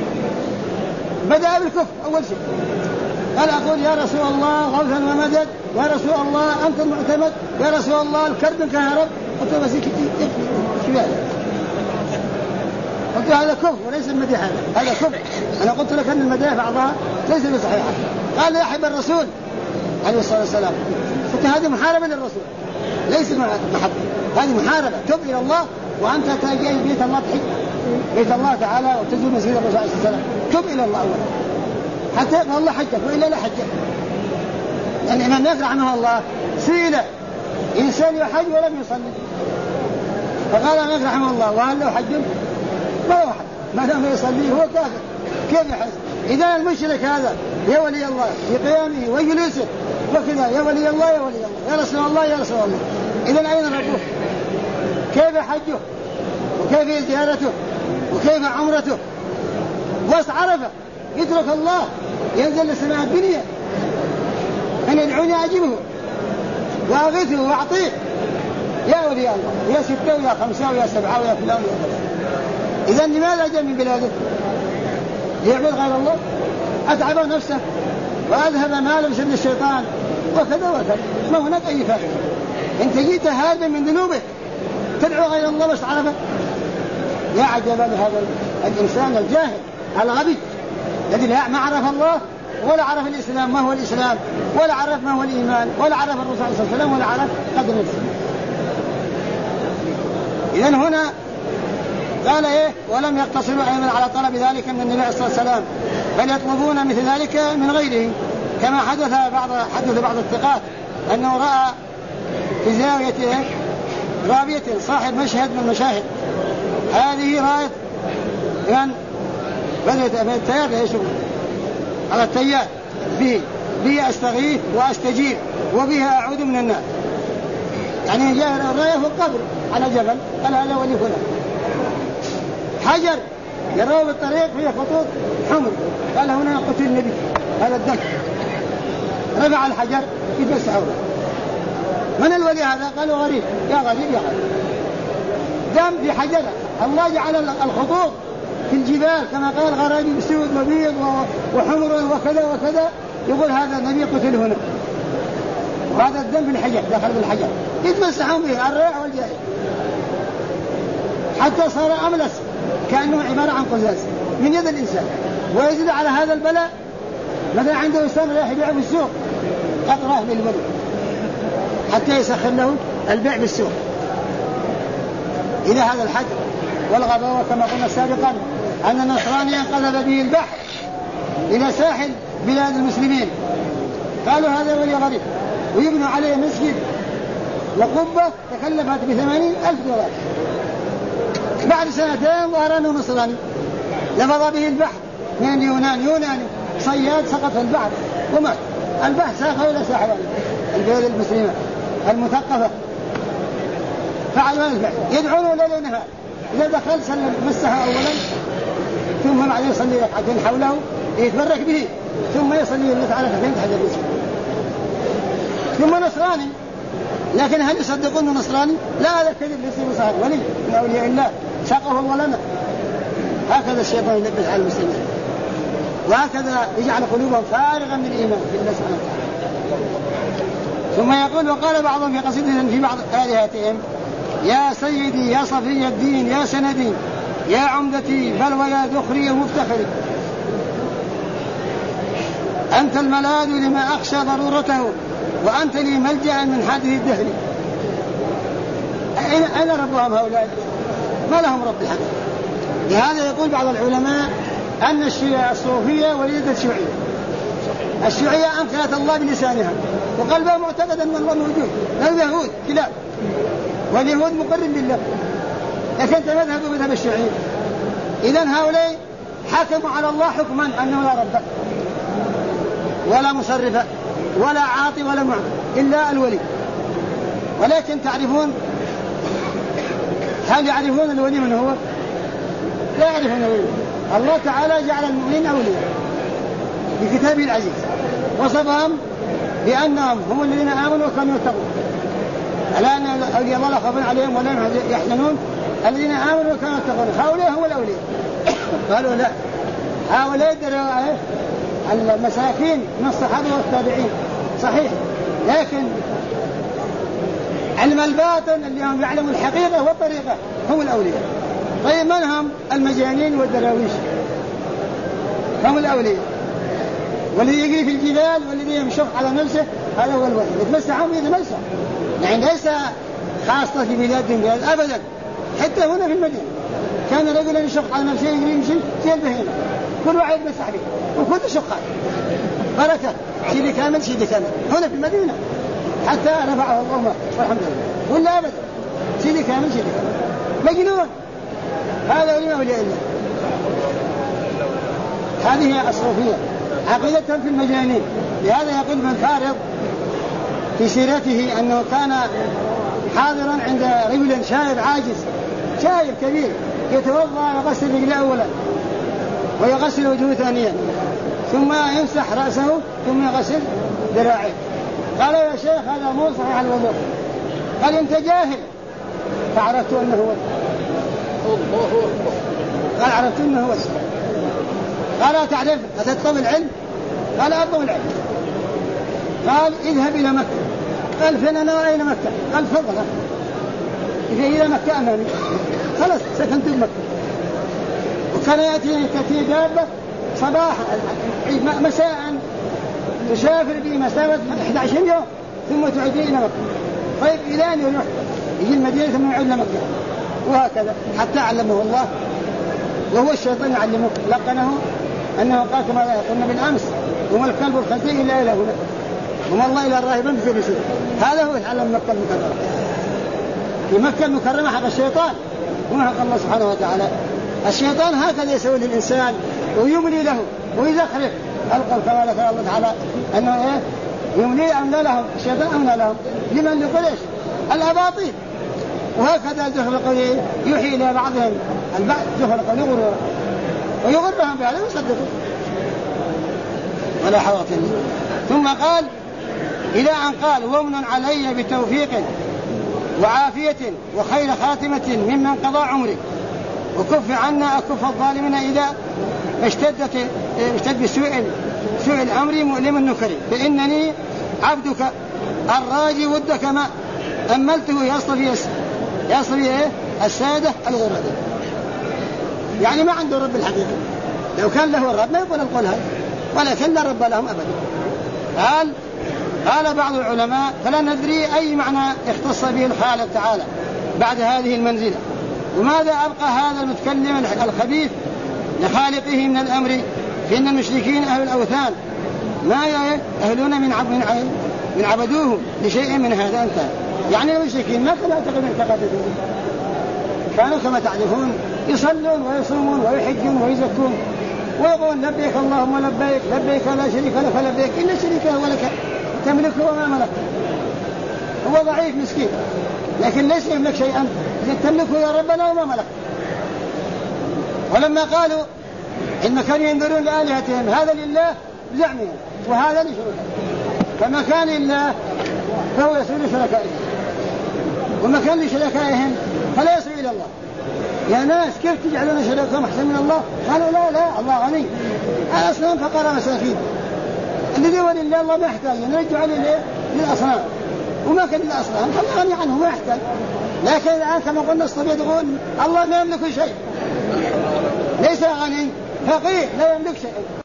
بدأ بالكفر أول شيء، قال أقول يا رسول الله غوثا ومدد، يا رسول الله أنت المعتمد، يا رسول الله الكرب منك يا رب. قلت له بس شو هذا؟ قلت له هذا كفر وليس المديحة، هذا كفر. أنا قلت لك أن المديحة بعضها ليس بصحيحة. قال لا أحب الرسول عليه الصلاة والسلام. قلت هذه محاربة للرسول ليس محبة، هذه محاربة. تب إلى الله وأنت تجي بيت الله تحج بيت الله تعالى وتزور مسجد الرسول عليه الصلاة والسلام. تب إلى الله أولا حتى يقبل الله حجك، وإلا لا حجك. يعني الإمام مالك رحمه الله سئل إنسان يحج ولم يصلي، فقال مالك رحمه الله وهل له حج؟ ما له حج ما دام يصلي هو كافر، كيف يحج؟ إذا المشرك هذا يا ولي الله في قيامه وجلوسه وكذا يا ولي الله يا ولي الله يا رسول الله يا رسول الله، إذن أين ربه؟ كيف حجه وكيف زيارته وكيف عمرته؟ وسط عرفة يترك الله ينزل لسماء الدنيا أن يدعوني أجبه وأغثه وأعطيه يا ولي الله يا ستة ويا خمسة ويا سبعة ويا فلان ويا فلان. إذن لماذا جاء من بلاده؟ ليعبد غير الله؟ أتعب نفسه وأذهب ماله بسبيل الشيطان وكذا وكذا، ما هناك أي فائدة. أنت جيت هاربا من ذنوبك تدعو غير الله بس عرفه. يا عجبا لهذا الإنسان الجاهل الغبي الذي ما عرف الله ولا عرف الإسلام ما هو الإسلام، ولا عرف ما هو الإيمان، ولا عرف الرسول صلى الله عليه وسلم، ولا عرف قدر نفسه. إذن هنا قال إيه ولم يقتصروا أيضا على طلب ذلك من النبي صلى الله عليه وسلم، بل يطلبون مثل ذلك من غيره، كما حدث بعض الثقات أنه رأى في زاوية رابية صاحب مشهد من المشاهد، هذه راية من بدأت التيار يشوف على التيار به أستغيث وأستجيب وبها أعود من النار. يعني جاء الراية في القبر على جبل، قال هذا ولي فلان. حجر يراه بالطريق فيه خطوط حمر، قال هنا قتل النبي هذا الدم. رفع الحجر يتمسح حوله. من الولي هذا؟ قالوا غريب. يا غريب يا غريب دم في حجر. الله جعل الخطوط في الجبال كما قال غرابيب سود وبيض وحمر وكذا وكذا، يقول هذا النبي قتل هنا، وهذا الدم في الحجر دخل بالحجر يتمسحون به الريح والجاهل حتى صار أملس كأنه عبارة عن قزاز من يد الإنسان. ويزيد على هذا البلاء مثلا عنده إنسان رايح يبيع في السوق قطرة للبلد حتى يسخر له البيع بالسوق إلى هذا الحد. والغباوة كما قلنا سابقا أن النصراني انقلب به البحر إلى ساحل بلاد المسلمين، قالوا هذا ولي غريب، ويبنوا عليه مسجد وقبة تكلفت ب$80,000. بعد سنتين ظهر أنه نصراني لفظ به البحر من اليونان، يوناني صياد سقط في البحر ومات. البحر ساقه إلى ساحل البلاد المسلمة المثقفة. فعل ما الفعل يدعونه ليل نهار، إذا دخل سلم مسها أولا ثم بعد يصلي ركعتين حوله يتبرك به، ثم يصلي الله تعالى ركعتين تحت المسجد. ثم نصراني، لكن هل يصدقون نصراني؟ لا، هذا كذب ليس بصحيح، ولي من أولياء الله ساقه الله لنا. هكذا الشيطان يلبس على المسلمين، وهكذا يجعل قلوبهم فارغا من الإيمان بالله سبحانه وتعالى. ثم يقول وقال بعضهم في قصيدة في بعض آلهتهم يا سيدي يا صفي الدين يا سندي يا عمدتي بل ويا ذخري ومفتخري، أنت الملاذ لما أخشى ضرورته وأنت لي ملجأ من حده الدهر. أين ربهم هؤلاء؟ ما لهم رب الحق. لهذا يقول بعض العلماء أن الصوفية وليدة الشيوعية. الشيوعية أنكرت الله بلسانها وقلبها معتقد أن الله موجود، اليهود كلاب، واليهود مقر بالله، لكن تذهب مذهب الشيوعية. إذن هؤلاء حكموا على الله حكما أنه لا رب ولا مصرف ولا عاطي ولا معطي إلا الولي. ولكن تعرفون، هل يعرفون الولي من هو؟ لا يعرفون الولي. الله تعالى جعل المؤمنين أولياء بكتابه العزيز، وصفهم بأنهم هم الذين آمنوا وكانوا يتقون. الآن أولياء الله لا خوف عليهم ولا هم يحزنون، الذين آمنوا وكانوا يتقون، هؤلاء هم الأولياء. قالوا لا، هؤلاء المساكين من الصحابة والتابعين صحيح، لكن علم الباطن اللي هم يعلموا الحقيقة والطريقة هم الأولياء. طيب من هم؟ المجانين والدراويش هم الأولياء، والذي يجري في الجبال والذي يمشق على نفسه هذا هو الولي، يتمسح هم يتمسح، يعني ليس خاصة في بلاد أبدا. حتى هنا في المدينة كان رجلا يشق على نفسه يمشي في البهيمة، كل واحد يتمسح به وكل شقات بركة، سيدي كامل سيدي كامل هنا في المدينة، حتى رفعه الله والحمد لله، ولا أبدا سيدي كامل سيدي كامل مجنون. هذا ولي أولياء الله. هذه الصوفية عقيدتهم في المجانين. لهذا يقول من فارض في سيرته أنه كان حاضرا عند رجل شايب عاجز، شايب كبير، يتوضأ ويغسل رجله أولا ويغسل وجهه ثانيا، ثم يمسح رأسه ثم يغسل ذراعيه. قال يا شيخ هذا مو صحيح الوضوء. قال أنت جاهل. فعرفت أنه هو. قال عرفت أنه هو. قال تعرف أتطلب العلم؟ قال أطلب العلم. قال اذهب إلى مكة. قال فين أنا أين مكة؟ قال فضل إلى مكة أمامي. خلاص سكنت بمكة. وكان يأتي دابة صباحا مساء تسافر به مسافة 11 يوم ثم تعود إلى مكة. طيب إلى أن يروح يجي المدينة ثم يعود إلى مكة، وهكذا حتى علمه الله. وهو الشيطان يعلمه، لقنه أنه قال كما قلنا بالأمس وما الكلب والخنزير إلا إلى هنا وما الله إلى الراهبين في رسول. هذا هو يتعلم مكة المكرمة. في مكة المكرمة حق الشيطان وما حق الله سبحانه وتعالى. الشيطان هكذا يسوي للإنسان ويملي له ويزخرف القلب، كما ذكر الله تعالى أنه يملي أملى لهم، الشيطان أملى لهم لمن يقول إيش الأباطيل. وهكذا زخرف القول يوحي إلى بعضهم البعض زخرف القول غرورا ويغرهم بهذا ويصدقوا ولا حوط. ثم قال إلى أن قال ومن علي بتوفيق وعافية وخير خاتمة ممن قضى عمري وكف عنا أكف الظالمين إذا اشتد بسوء الأمر مؤلم النكري، فإنني عبدك الراجي ودك ما أملته يصلي السادة الغرد. يعني ما عنده رب الحقيقة، لو كان له الرب ما يقول القول هذا، ولكن لا رب لهم أبدا. قال بعض العلماء فلا ندري أي معنى اختص به الخالق تعالى بعد هذه المنزلة، وماذا أبقى هذا المتكلم الخبيث لخالقه من الأمر، فإن المشركين أهل الأوثان ما يأهلون من عبدوه لشيء من هذا انتهى. يعني المشركين ما كانوا يعتقدون اعتقادهم، كانوا كما تعرفون يصلون ويصومون ويحجون ويزكون ويقول لبيك اللهم لبيك لبيك لا شريك لك لبيك إن الشريك هو لك تملكه وما ملك. هو ضعيف مسكين لكن ليس يملك شيئا تملكه يا ربنا وما ملك. ولما قالوا إن كانوا ينظرون لآلهتهم هذا لله بزعمهم وهذا لشركائهم، فما كان لله فهو يصل لشركائهم وما كان لشركائهم فلا يصل إلى الله. يا ناس كيف تجعلون شركائكم أحسن من الله؟ قالوا لا الله غني، الأصنام فقراء مساكين، الذي هو لله الله ما يحتاج نرجع للأصنام وما كان للأصنام فالله غني عنه ما يحتاج. لكن الآن كما قلنا الصبي يقول الله ما يملك شيء، ليس غني فقير لا يملك شيء.